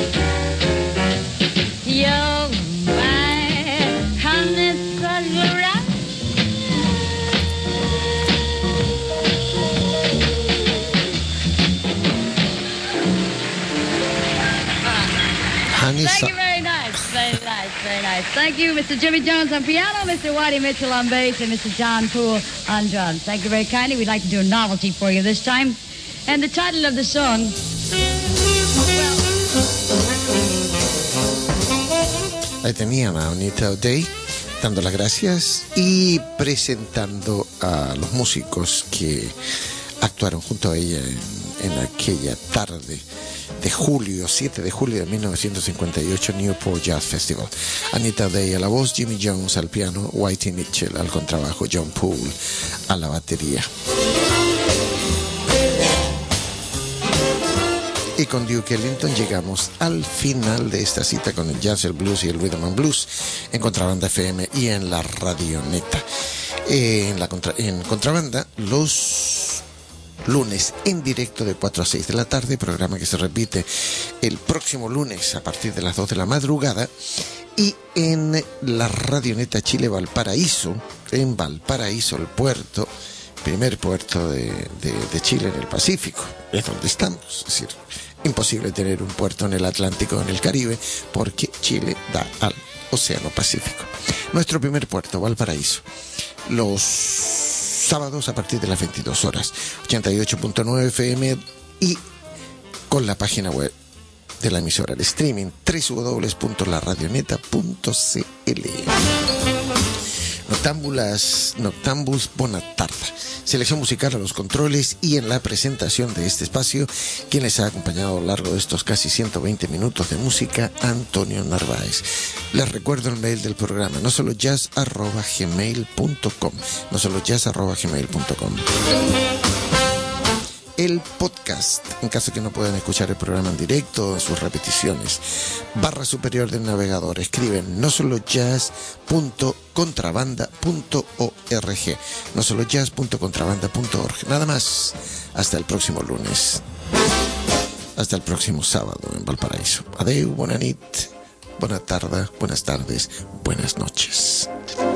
You're my honeysuckle rose. Thank you very nice, very nice, very nice. Thank you, Mister Jimmy Jones on piano, Mister Whitey Mitchell on bass, and Mister John Poole on drums. Thank you very kindly. We'd like to do a novelty for you this time. And the title of the song... Ahí tenían a Anita O'Day dando las gracias y presentando a los músicos que actuaron junto a ella en, en aquella tarde de julio, siete de julio de mil novecientos cincuenta y ocho, Newport Jazz Festival. Anita O'Day a la voz, Jimmy Jones al piano, Whitey Mitchell al contrabajo, John Poole a la batería. Y con Duke Ellington llegamos al final de esta cita con el jazz, el blues y el rhythm and blues en Contrabanda F M y en la Radioneta. Eh, en, la contra, en Contrabanda, los lunes en directo de cuatro a seis de la tarde, programa que se repite el próximo lunes a partir de las dos de la madrugada, y en la Radioneta Chile Valparaíso, en Valparaíso, el puerto, primer puerto de, de, de Chile en el Pacífico, es donde estamos, es decir, imposible tener un puerto en el Atlántico o en el Caribe porque Chile da al Océano Pacífico. Nuestro primer puerto, Valparaíso, los sábados a partir de las veintidós horas, ochenta y ocho punto nueve F M y con la página web de la emisora, el streaming, doble u doble u doble u punto la radioneta punto c l. Noctámbulas, Noctámbuls Bonatarda, selección musical a los controles y en la presentación de este espacio, quien les ha acompañado a lo largo de estos casi ciento veinte minutos de música, Antonio Narváez. Les recuerdo el mail del programa, no solo jazz arroba gmail punto com, no solo jazz arroba gmail punto com. El podcast, en caso que no puedan escuchar el programa en directo o en sus repeticiones, barra superior del navegador, escriben no solo jazz punto contrabanda punto org, no solo jazz punto contrabanda punto org. Nada más, hasta el próximo lunes, hasta el próximo sábado en Valparaíso. Adeu, bona nit, buena tarde, buenas tardes, buenas noches.